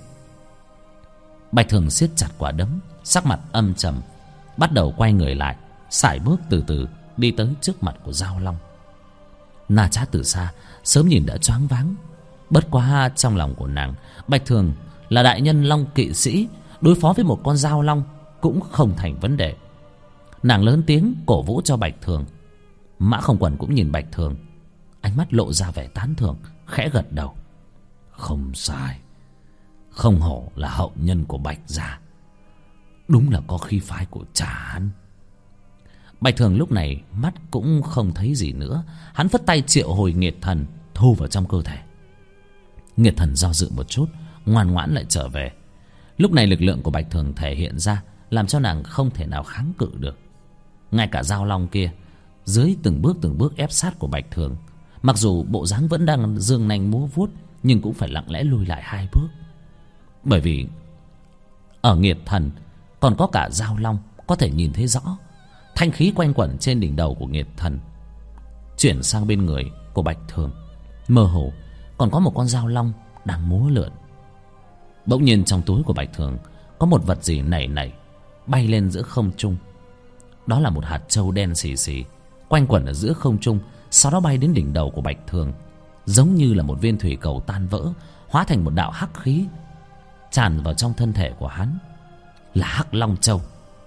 Bạch Thường siết chặt quả đấm, sắc mặt âm trầm, bắt đầu quay người lại, sải bước từ từ đi tới trước mặt của giao long. Na Chát từ xa sớm nhìn đã choáng váng. Bất quá trong lòng của nàng, Bạch Thường là đại nhân long kỵ sĩ, đối phó với một con giao long cũng không thành vấn đề. Nàng lớn tiếng cổ vũ cho Bạch Thường. Mã Không Quần cũng nhìn Bạch Thường, ánh mắt lộ ra vẻ tán thưởng, khẽ gật đầu. Không sai, không hổ là hậu nhân của Bạch gia, đúng là có khí phái của cha hắn. Bạch Thường lúc này mắt cũng không thấy gì nữa, hắn phất tay triệu hồi nghiệt thần thu vào trong cơ thể. Nghiệt thần do dự một chút, ngoan ngoãn lại trở về. Lúc này lực lượng của Bạch Thường thể hiện ra, làm cho nàng không thể nào kháng cự được. Ngay cả giao long kia dưới từng bước ép sát của Bạch Thường, mặc dù bộ dáng vẫn đang dương nanh múa vuốt, nhưng cũng phải lặng lẽ lùi lại 2 bước. Bởi vì ở nghiệt thần còn có cả giao long có thể nhìn thấy rõ. Thanh khí quanh quẩn trên đỉnh đầu của nghiệt thần chuyển sang bên người của Bạch Thường, mơ hồ còn có một con giao long đang múa lượn. Bỗng nhiên trong túi của Bạch Thường có một vật gì nảy nảy bay lên giữa không trung. Đó là một hạt trâu đen xì xì quanh quẩn ở giữa không trung, sau đó bay đến đỉnh đầu của Bạch Thường, giống như là một viên thủy cầu tan vỡ, hóa thành một đạo hắc khí tràn vào trong thân thể của hắn, là Hắc Long Châu.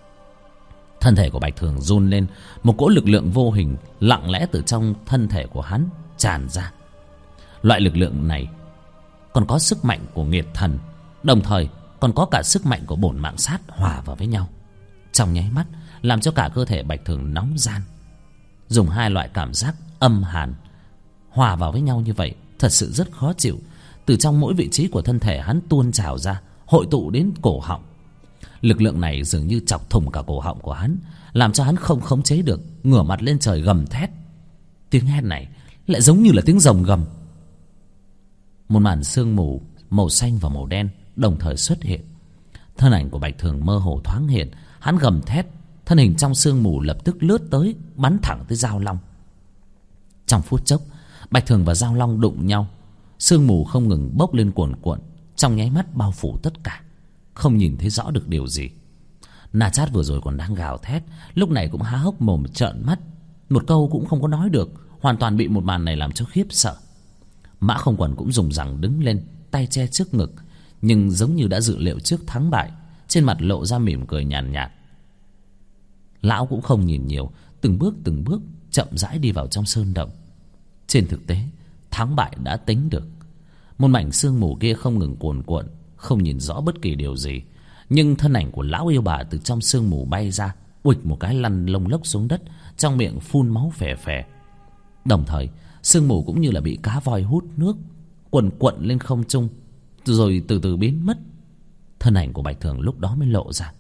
Thân thể của Bạch Thường run lên, một cỗ lực lượng vô hình lặng lẽ từ trong thân thể của hắn tràn ra. Loại lực lượng này còn có sức mạnh của nghiệt thần, đồng thời còn có cả sức mạnh của bổn mạng sát hòa vào với nhau, trong nháy mắt làm cho cả cơ thể Bạch Thường nóng ran. Dùng 2 loại cảm giác âm hàn hòa vào với nhau như vậy thật sự rất khó chịu. Từ trong mỗi vị trí của thân thể hắn tuôn trào ra, hội tụ đến cổ họng. Lực lượng này dường như chọc thủng cả cổ họng của hắn, làm cho hắn không khống chế được, ngửa mặt lên trời gầm thét. Tiếng hét này lại giống như là tiếng rồng gầm. Một màn sương mù màu xanh và màu đen đồng thời xuất hiện. Thân ảnh của Bạch Thường mơ hồ thoáng hiện, hắn gầm thét, thân hình trong sương mù lập tức lướt tới, bắn thẳng tới giao long. Trong phút chốc, Bạch Thường và giao long đụng nhau, sương mù không ngừng bốc lên cuồn cuộn, trong nháy mắt bao phủ tất cả, không nhìn thấy rõ được điều gì. Na Chát vừa rồi còn đang gào thét, lúc này cũng há hốc mồm trợn mắt, một câu cũng không có nói được, hoàn toàn bị một màn này làm cho khiếp sợ. Mã Không Quần cũng dùng rằng đứng lên, tay che trước ngực, nhưng giống như đã dự liệu trước thắng bại, trên mặt lộ ra mỉm cười nhàn nhạt. Lão cũng không nhìn nhiều, từng bước chậm rãi đi vào trong sơn động. Trên thực tế, thắng bại đã tính được. Một mảnh sương mù kia không ngừng cuồn cuộn, không nhìn rõ bất kỳ điều gì, nhưng thân ảnh của lão yêu bà từ trong sương mù bay ra, uịch một cái lăn lông lốc xuống đất, trong miệng phun máu phè phè. Đồng thời sương mù cũng như là bị cá voi hút nước, quần quận lên không trung, rồi từ từ biến mất. Thân ảnh của Bạch Thường lúc đó mới lộ ra.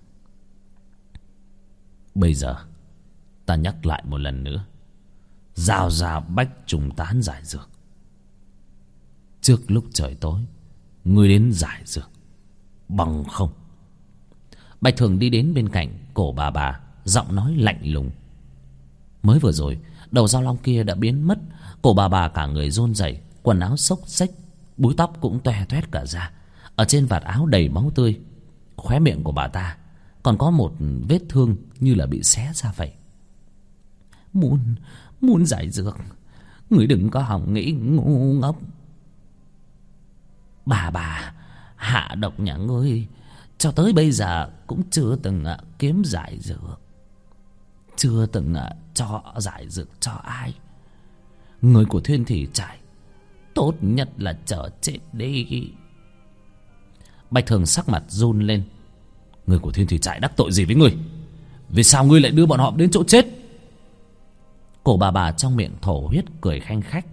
Bây giờ ta nhắc lại một lần nữa, giao ra bách trùng tán giải dược. Trước lúc trời tối, ngươi đến giải dược, bằng không. Bạch Thường đi đến bên cạnh cổ bà, giọng nói lạnh lùng. Mới vừa rồi đầu giao long kia đã biến mất, cổ bà cả người run rẩy, quần áo xốc xếch, búi tóc cũng toe toét cả ra, ở trên vạt áo đầy máu tươi. Khóe miệng của bà ta còn có một vết thương như là bị xé ra vậy. Muốn giải dược, người đừng có hòng nghĩ ngu ngốc. Bà hạ độc nhà ngươi cho tới bây giờ cũng chưa từng kiếm giải dược, chưa từng cho giải dược cho ai. Người của Thuyên Thủy Trại tốt nhất là chờ chết đi. Bạch Thường sắc mặt run lên. Người của Thuyên Thủy Trại đắc tội gì với ngươi? Vì sao ngươi lại đưa bọn họ đến chỗ chết? Cổ bà trong miệng thổ huyết cười khanh khách.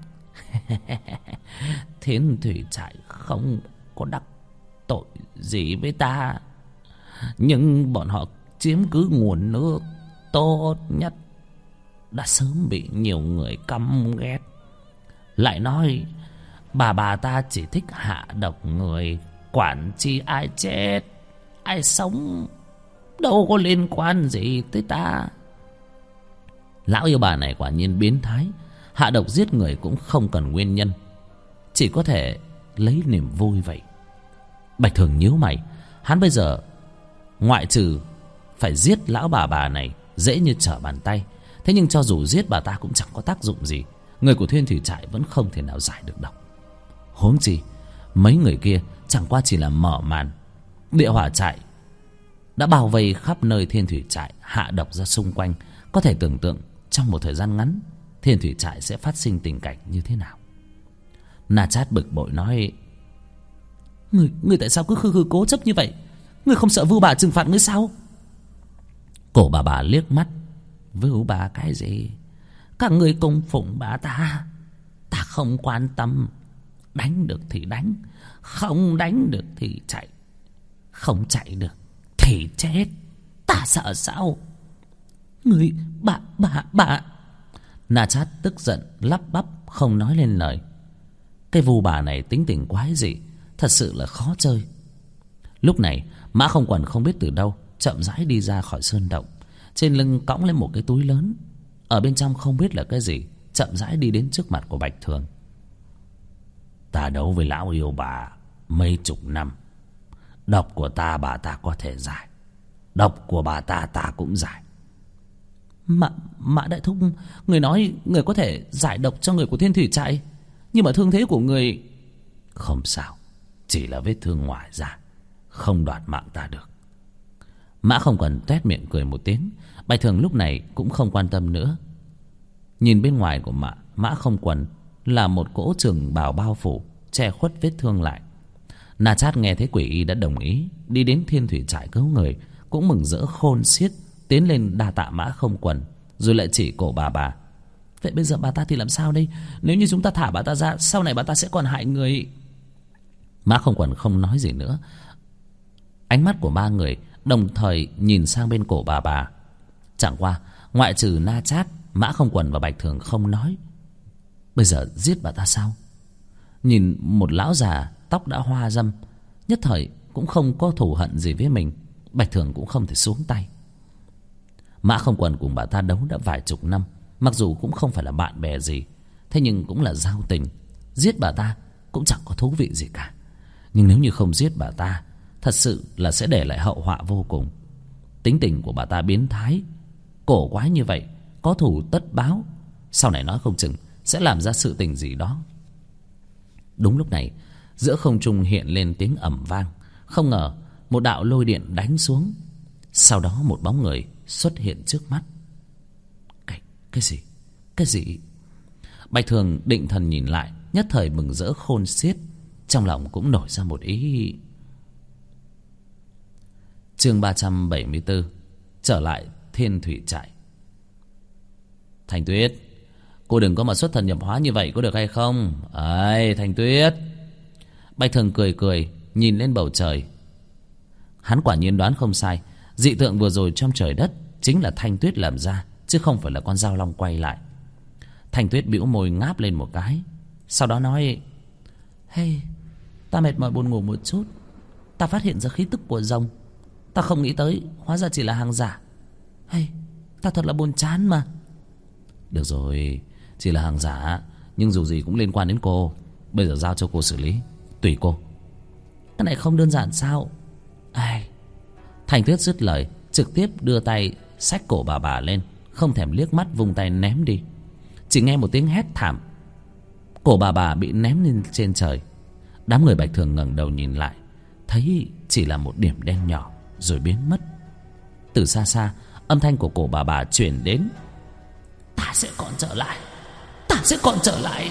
Thiên Thủy Trại không có đắc tội gì với ta, nhưng bọn họ chiếm cứ nguồn nước tốt nhất đã sớm bị nhiều người căm ghét. Lại nói bà ta chỉ thích hạ độc người, quản chi ai chết ai sống đâu có liên quan gì tới ta. Lão yêu bà này quả nhiên biến thái. Hạ độc giết người cũng không cần nguyên nhân, chỉ có thể lấy niềm vui vậy. Bạch Thường nhíu mày. Hắn bây giờ ngoại trừ phải giết lão bà này dễ như trở bàn tay, thế nhưng cho dù giết bà ta cũng chẳng có tác dụng gì. Người của Thiên Thủy Trại vẫn không thể nào giải được độc. Huống chi mấy người kia chẳng qua chỉ là mở màn. Địa hỏa trại đã bao vây khắp nơi Thiên Thủy Trại, hạ độc ra xung quanh. Có thể tưởng tượng trong một thời gian ngắn Thiên Thủy Trại sẽ phát sinh tình cảnh như thế nào. Na Chát bực bội nói: Người tại sao cứ khư cố chấp như vậy? Người không sợ Vưu Bà trừng phạt ngươi sao? Cổ bà liếc mắt: Vưu Bà cái gì? Các ngươi cung phụng bà ta, ta không quan tâm. Đánh được thì đánh, không đánh được thì chạy. Không chạy được thì chết, ta sợ sao? Người bà. Na Chát tức giận lắp bắp không nói lên lời. Cái Vưu Bà này tính tình quái dị, thật sự là khó chơi. Lúc này Mã Không Quần không biết từ đâu chậm rãi đi ra khỏi sơn động. Trên lưng cõng lên một cái túi lớn, ở bên trong không biết là cái gì. Chậm rãi đi đến trước mặt của Bạch Thường. Ta đấu với lão yêu bà mấy chục năm, độc của ta bà ta có thể giải, độc của bà ta cũng giải. Mã đại thúc, người nói người có thể giải độc cho người của Thiên Thủy Trại, nhưng mà thương thế của người... Không sao, chỉ là vết thương ngoài da, không đoạt mạng ta được. Mã Không Quần tuét miệng cười một tiếng. Bạch Thường lúc này cũng không quan tâm nữa. Nhìn bên ngoài của Mã Không Quần là một cỗ trường bào bao phủ, che khuất vết thương lại. Na Chát nghe thấy quỷ y đã đồng ý đi đến Thiên Thủy Trại cứu người, cũng mừng rỡ khôn xiết, tiến lên đa tạ Mã Không Quần, rồi lại chỉ cổ bà. Vậy bây giờ bà ta thì làm sao đây? Nếu như chúng ta thả bà ta ra, sau này bà ta sẽ còn hại người. Mã Không Quần không nói gì nữa. Ánh mắt của ba người đồng thời nhìn sang bên cổ bà. Chẳng qua ngoại trừ Na Chát, Mã Không Quần và Bạch Thường không nói. Bây giờ giết bà ta sao? Nhìn một lão già tóc đã hoa râm, nhất thời cũng không có thù hận gì với mình, Bạch Thường cũng không thể xuống tay. Mã Không Quần cùng bà ta đấu đã vài chục năm, mặc dù cũng không phải là bạn bè gì, thế nhưng cũng là giao tình. Giết bà ta cũng chẳng có thú vị gì cả. Nhưng nếu như không giết bà ta, thật sự là sẽ để lại hậu họa vô cùng. Tính tình của bà ta biến thái, cổ quái như vậy, có thù tất báo, sau này nói không chừng sẽ làm ra sự tình gì đó. Đúng lúc này, giữa không trung hiện lên tiếng ầm vang. Không ngờ một đạo lôi điện đánh xuống, sau đó một bóng người xuất hiện trước mắt. Cái gì? Bạch Thường định thần nhìn lại, nhất thời mừng rỡ khôn xiết, trong lòng cũng nổi ra một ý. Chương 374, trở lại Thiên Thủy Trại. Thanh Tuyết, cô đừng có mà xuất thần nhập hóa như vậy có được hay không? Ấy, Thanh Tuyết. Bạch Thường cười nhìn lên bầu trời. Hắn quả nhiên đoán không sai, dị tượng vừa rồi trong trời đất chính là Thanh Tuyết làm ra, chứ không phải là con dao long quay lại. Thanh Tuyết bĩu môi ngáp lên một cái, sau đó nói: Hey, ta mệt mỏi buồn ngủ một chút, ta phát hiện ra khí tức của rồng. Ta không nghĩ tới, hóa ra chỉ là hàng giả. Hey, ta thật là buồn chán mà. Được rồi, chỉ là hàng giả, nhưng dù gì cũng liên quan đến cô. Bây giờ giao cho cô xử lý, tùy cô. Cái này không đơn giản sao? Ai... Thanh Tuyết dứt lời, trực tiếp đưa tay xách cổ bà lên, không thèm liếc mắt vung tay ném đi. Chỉ nghe một tiếng hét thảm, cổ bà bị ném lên trên trời. Đám người Bạch Thường ngẩng đầu nhìn lại, thấy chỉ là một điểm đen nhỏ rồi biến mất. Từ xa xa, âm thanh của cổ bà truyền đến: Ta sẽ còn trở lại.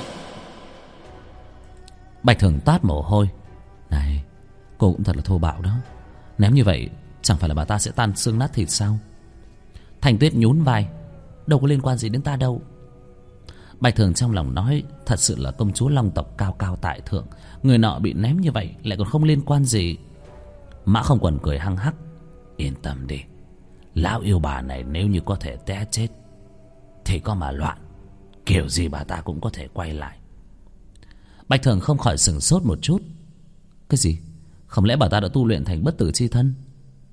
Bạch Thường toát mồ hôi. Này, cô cũng thật là thô bạo đó. Ném như vậy chẳng phải là bà ta sẽ tan xương nát thịt sao? Thanh Tuyết nhún vai: Đâu có liên quan gì đến ta đâu. Bạch Thường trong lòng nói: Thật sự là công chúa Long tộc cao cao tại thượng, người nọ bị ném như vậy lại còn không liên quan gì. Mã Không Quần cười hăng hắc: Yên tâm đi, lão yêu bà này nếu như có thể té chết thì có mà loạn, kiểu gì bà ta cũng có thể quay lại. Bạch Thường không khỏi sửng sốt một chút. Cái gì? Không lẽ bà ta đã tu luyện thành bất tử chi thân?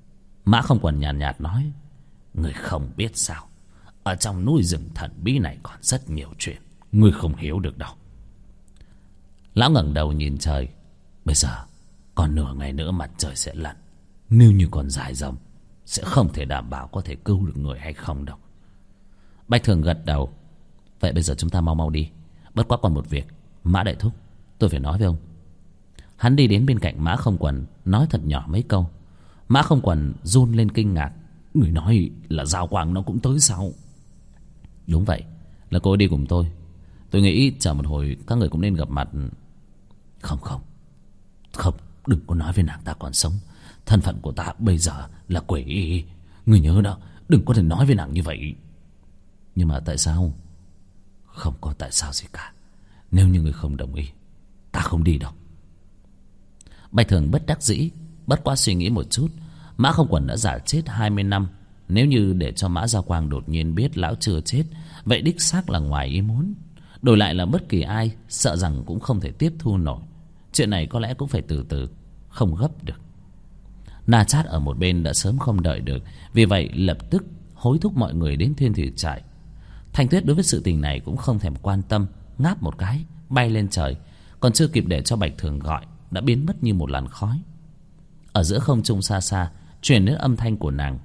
Mã Không Quần nhàn nhạt nói: Người không biết sao, ở trong núi rừng thần bí này còn rất nhiều chuyện ngươi không hiểu được đâu. Lão ngẩng đầu nhìn trời. Bây giờ còn nửa ngày nữa mặt trời sẽ lặn. Nếu như còn dài dòng, sẽ không thể đảm bảo có thể cứu được người hay không đâu. Bạch Thường gật đầu. Vậy bây giờ chúng ta mau mau đi. Bất quá còn một việc, Mã đại thúc, tôi phải nói với ông. Hắn đi đến bên cạnh Mã Không Quần, nói thật nhỏ mấy câu. Mã Không Quần run lên kinh ngạc. Người nói là Giao Quang nó cũng tới sao? Đúng vậy, là cô ấy đi cùng tôi. Tôi nghĩ chờ một hồi các người cũng nên gặp mặt. Không, đừng có nói với nàng ta còn sống. Thân phận của ta bây giờ là quỷ y. Người nhớ đó, đừng có thể nói với nàng như vậy. Nhưng mà tại sao? Không có tại sao gì cả. Nếu như người không đồng ý, ta không đi đâu. Bạch Thường bất đắc dĩ. Bất quá suy nghĩ một chút, Mã Không Quần đã giả chết 20 năm. Nếu như để cho Mã Giao Quang đột nhiên biết lão chưa chết, vậy đích xác là ngoài ý muốn. Đổi lại là bất kỳ ai, sợ rằng cũng không thể tiếp thu nổi. Chuyện này có lẽ cũng phải từ từ, không gấp được. Na Chát ở một bên đã sớm không đợi được, vì vậy lập tức hối thúc mọi người đến Thiên Thủy Trại. Thanh Tuyết đối với sự tình này cũng không thèm quan tâm, ngáp một cái bay lên trời, còn chưa kịp để cho Bạch Thường gọi đã biến mất như một làn khói. Ở giữa không trung xa xa truyền đến âm thanh của nàng: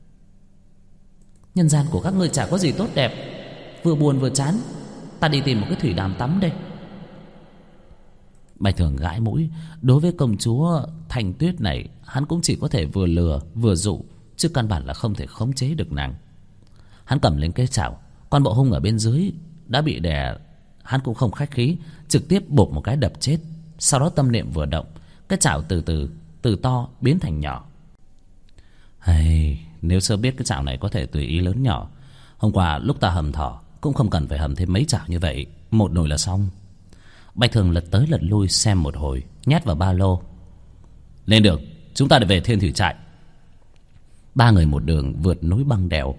Nhân gian của các ngươi chả có gì tốt đẹp, vừa buồn vừa chán. Ta đi tìm một cái thủy đàm tắm đây. Bạch Thường gãi mũi. Đối với công chúa Thanh Tuyết này, hắn cũng chỉ có thể vừa lừa vừa dụ, chứ căn bản là không thể khống chế được nàng. Hắn cầm lên cái chảo, con bộ hung ở bên dưới đã bị đè. Hắn cũng không khách khí, trực tiếp bộp một cái đập chết. Sau đó tâm niệm vừa động, cái chảo từ to biến thành nhỏ. Nếu sớm biết cái chảo này có thể tùy ý lớn nhỏ, hôm qua lúc ta hầm thỏ cũng không cần phải hầm thêm mấy chảo như vậy, một nồi là xong. Bạch Thường lật tới lật lui xem một hồi, nhét vào ba lô. Lên đường, chúng ta để về Thiên Thủy Trại. Ba người một đường vượt núi băng đèo.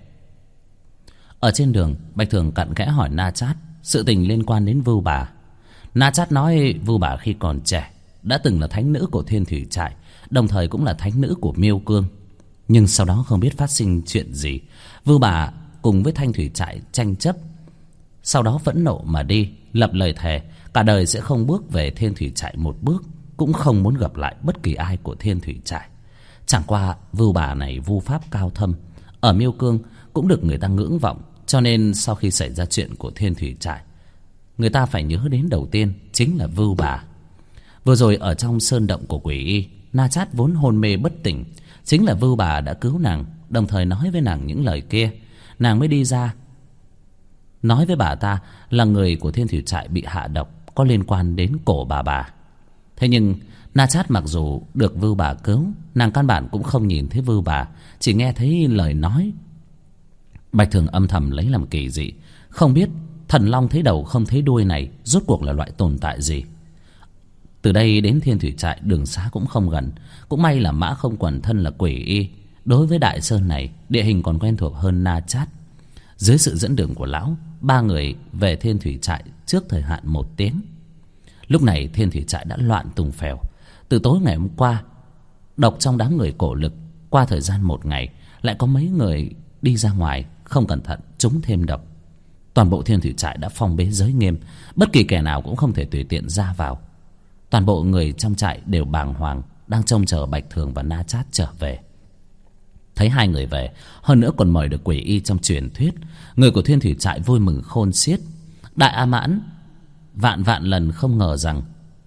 Ở trên đường, Bạch Thường cặn kẽ hỏi Na Chát sự tình liên quan đến Vưu Bà. Na Chát nói Vưu Bà khi còn trẻ đã từng là thánh nữ của Thiên Thủy Trại, đồng thời cũng là thánh nữ của Miêu Cương. Nhưng sau đó không biết phát sinh chuyện gì, Vưu Bà cùng với Thanh Thủy Trại tranh chấp. Sau đó phẫn nộ mà đi, lập lời thề cả đời sẽ không bước về Thiên Thủy Trại một bước, cũng không muốn gặp lại bất kỳ ai của Thiên Thủy Trại. Chẳng qua Vưu Bà này vu pháp cao thâm, ở Miêu Cương cũng được người ta ngưỡng vọng, cho nên sau khi xảy ra chuyện của Thiên Thủy Trại, người ta phải nhớ đến đầu tiên chính là Vưu Bà. Vừa rồi ở trong sơn động của quỷ y, Na Chát vốn hôn mê bất tỉnh, chính là Vưu Bà đã cứu nàng, đồng thời nói với nàng những lời kia. Nàng mới đi ra nói với bà ta là người của Thiên Thủy Trại bị hạ độc, có liên quan đến cổ bà. Thế nhưng Na Chát mặc dù được Vưu Bà cứu, nàng căn bản cũng không nhìn thấy Vưu Bà, chỉ nghe thấy lời nói. Bạch Thường âm thầm lấy làm kỳ dị, không biết thần long thấy đầu không thấy đuôi này rốt cuộc là loại tồn tại gì. Từ đây đến Thiên Thủy Trại đường xá cũng không gần, cũng may là Mã Không Quần thân là quỷ y, đối với đại sơn này địa hình còn quen thuộc hơn Na Chát. Dưới sự dẫn đường của lão, ba người về Thiên Thủy Trại trước thời hạn 1 tiếng. Lúc này Thiên Thủy Trại đã loạn tùng phèo. Từ tối ngày hôm qua, độc trong đám người cổ lực, qua thời gian 1 ngày lại có mấy người đi ra ngoài không cẩn thận trúng thêm độc. Toàn bộ Thiên Thủy Trại đã phong bế giới nghiêm, bất kỳ kẻ nào cũng không thể tùy tiện ra vào. Toàn bộ người trong trại đều bàng hoàng, đang trông chờ Bạch Thường và Na Chát trở về. Thấy hai người về, hơn nữa còn mời được quỷ y trong truyền thuyết, người của Thiên Thủy Trại vui mừng khôn xiết. Đại A Mãn vạn lần không ngờ rằng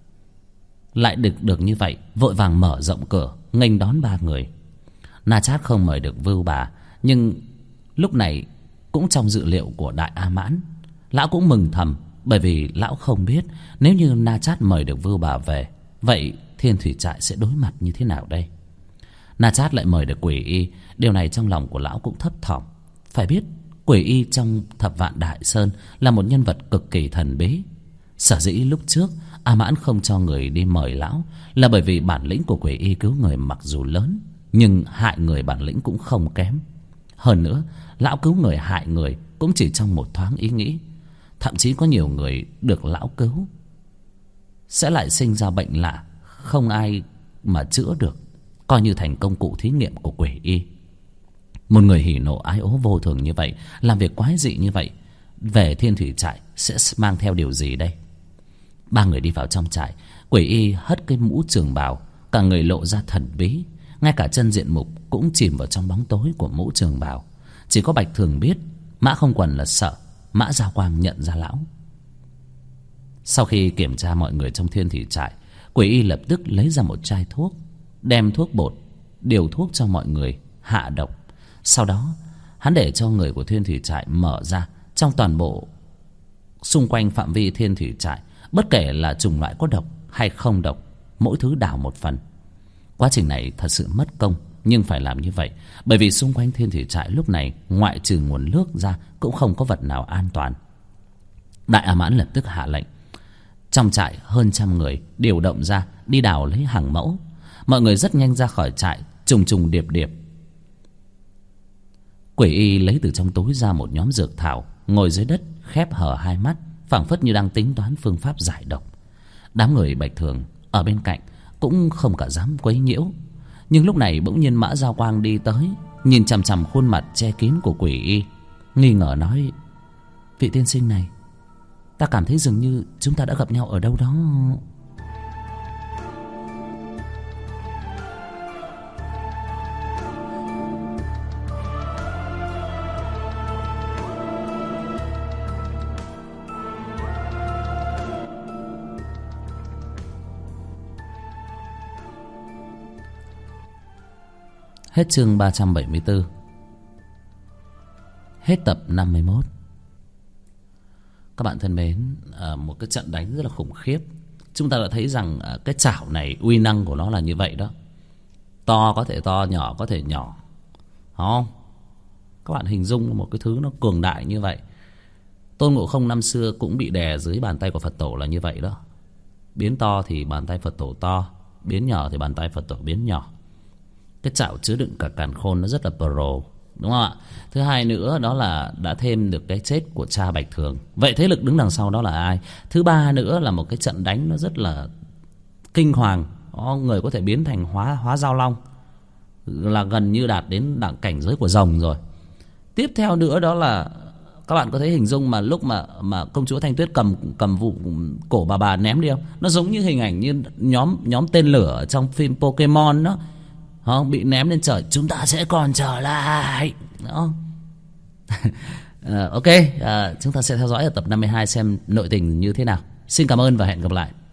lại được như vậy, vội vàng mở rộng cửa nghênh đón ba người. Na Chát không mời được Vưu Bà, nhưng lúc này cũng trong dự liệu của Đại A Mãn. Lão cũng mừng thầm, bởi vì lão không biết nếu như Na Chát mời được Vưu Bà về, vậy Thiên Thủy Trại sẽ đối mặt như thế nào đây? Na Chát lại mời được quỷ y, điều này trong lòng của lão cũng thấp thỏm. Phải biết quỷ y trong Thập Vạn Đại Sơn là một nhân vật cực kỳ thần bí. Sở dĩ lúc trước A Mãn không cho người đi mời lão là bởi vì bản lĩnh của quỷ y cứu người mặc dù lớn, nhưng hại người bản lĩnh cũng không kém. Hơn nữa lão cứu người hại người cũng chỉ trong một thoáng ý nghĩ. Thậm chí có nhiều người được lão cứu sẽ lại sinh ra bệnh lạ, không ai mà chữa được. coi như thành công cụ thí nghiệm của quỷ y. Một người hỉ nộ ái ố vô thường như vậy, làm việc quái dị như vậy, về Thiên Thủy Trại sẽ mang theo điều gì đây? Ba người đi vào trong trại. Quỷ y hất cái mũ trường bào, cả người lộ ra thần bí, ngay cả chân diện mục cũng chìm vào trong bóng tối của mũ trường bào. Chỉ có Bạch Thường biết Mã Không Quần là sợ Mã Gia Quang nhận ra lão. Sau khi kiểm tra mọi người trong Thiên Thủy Trại, quỷ y lập tức lấy ra một chai thuốc, đem thuốc bột, điều thuốc cho mọi người hạ độc. Sau đó hắn để cho người của Thiên Thủy Trại mở ra trong toàn bộ xung quanh phạm vi Thiên Thủy Trại, bất kể là chủng loại có độc hay không độc, mỗi thứ đào một phần. Quá trình này thật sự mất công, nhưng phải làm như vậy, bởi vì xung quanh Thiên Thủy Trại lúc này ngoại trừ nguồn nước ra cũng không có vật nào an toàn. Đại A Mãn lập tức hạ lệnh, trong trại hơn 100 người điều động ra đi đào lấy hàng mẫu. Mọi người rất nhanh ra khỏi trại, trùng trùng điệp điệp. Quỷ y lấy từ trong túi ra một nhóm dược thảo, ngồi dưới đất khép hờ hai mắt, phảng phất như đang tính toán phương pháp giải độc. Đám người Bạch Thường ở bên cạnh cũng không cả dám quấy nhiễu. Nhưng lúc này bỗng nhiên Mã Giao Quang đi tới, nhìn chằm chằm khuôn mặt che kín của quỷ y, nghi ngờ nói: vị tiên sinh này, ta cảm thấy dường như chúng ta đã gặp nhau ở đâu đó. Hết chương 374. Hết tập 51. Các bạn thân mến, một cái trận đánh rất là khủng khiếp. Chúng ta đã thấy rằng cái chảo này uy năng của nó là như vậy đó. To có thể to, nhỏ có thể nhỏ, không? Các bạn hình dung một cái thứ nó cường đại như vậy. Tôn Ngộ Không năm xưa cũng bị đè dưới bàn tay của Phật Tổ là như vậy đó. Biến to thì bàn tay Phật Tổ to, biến nhỏ thì bàn tay Phật Tổ biến nhỏ. Cái chảo chứa đựng cả càn khôn nó rất là pro, đúng không ạ? Thứ hai nữa đó là đã thêm được cái chết của cha Bạch Thường. Vậy thế lực đứng đằng sau đó là ai? Thứ ba nữa là một cái trận đánh nó rất là kinh hoàng. Người có thể biến thành hóa giao long, là gần như đạt đến đẳng cảnh giới của rồng rồi. Tiếp theo nữa đó là các bạn có thấy hình dung mà lúc mà công chúa Thanh Tuyết cầm vụ cổ bà ném đi không? Nó giống như hình ảnh như nhóm tên lửa trong phim Pokemon đó. Không, bị ném lên trời, chúng ta sẽ còn trở lại. Đó. Ok, chúng ta sẽ theo dõi ở tập 52 xem nội tình như thế nào. Xin cảm ơn và hẹn gặp lại.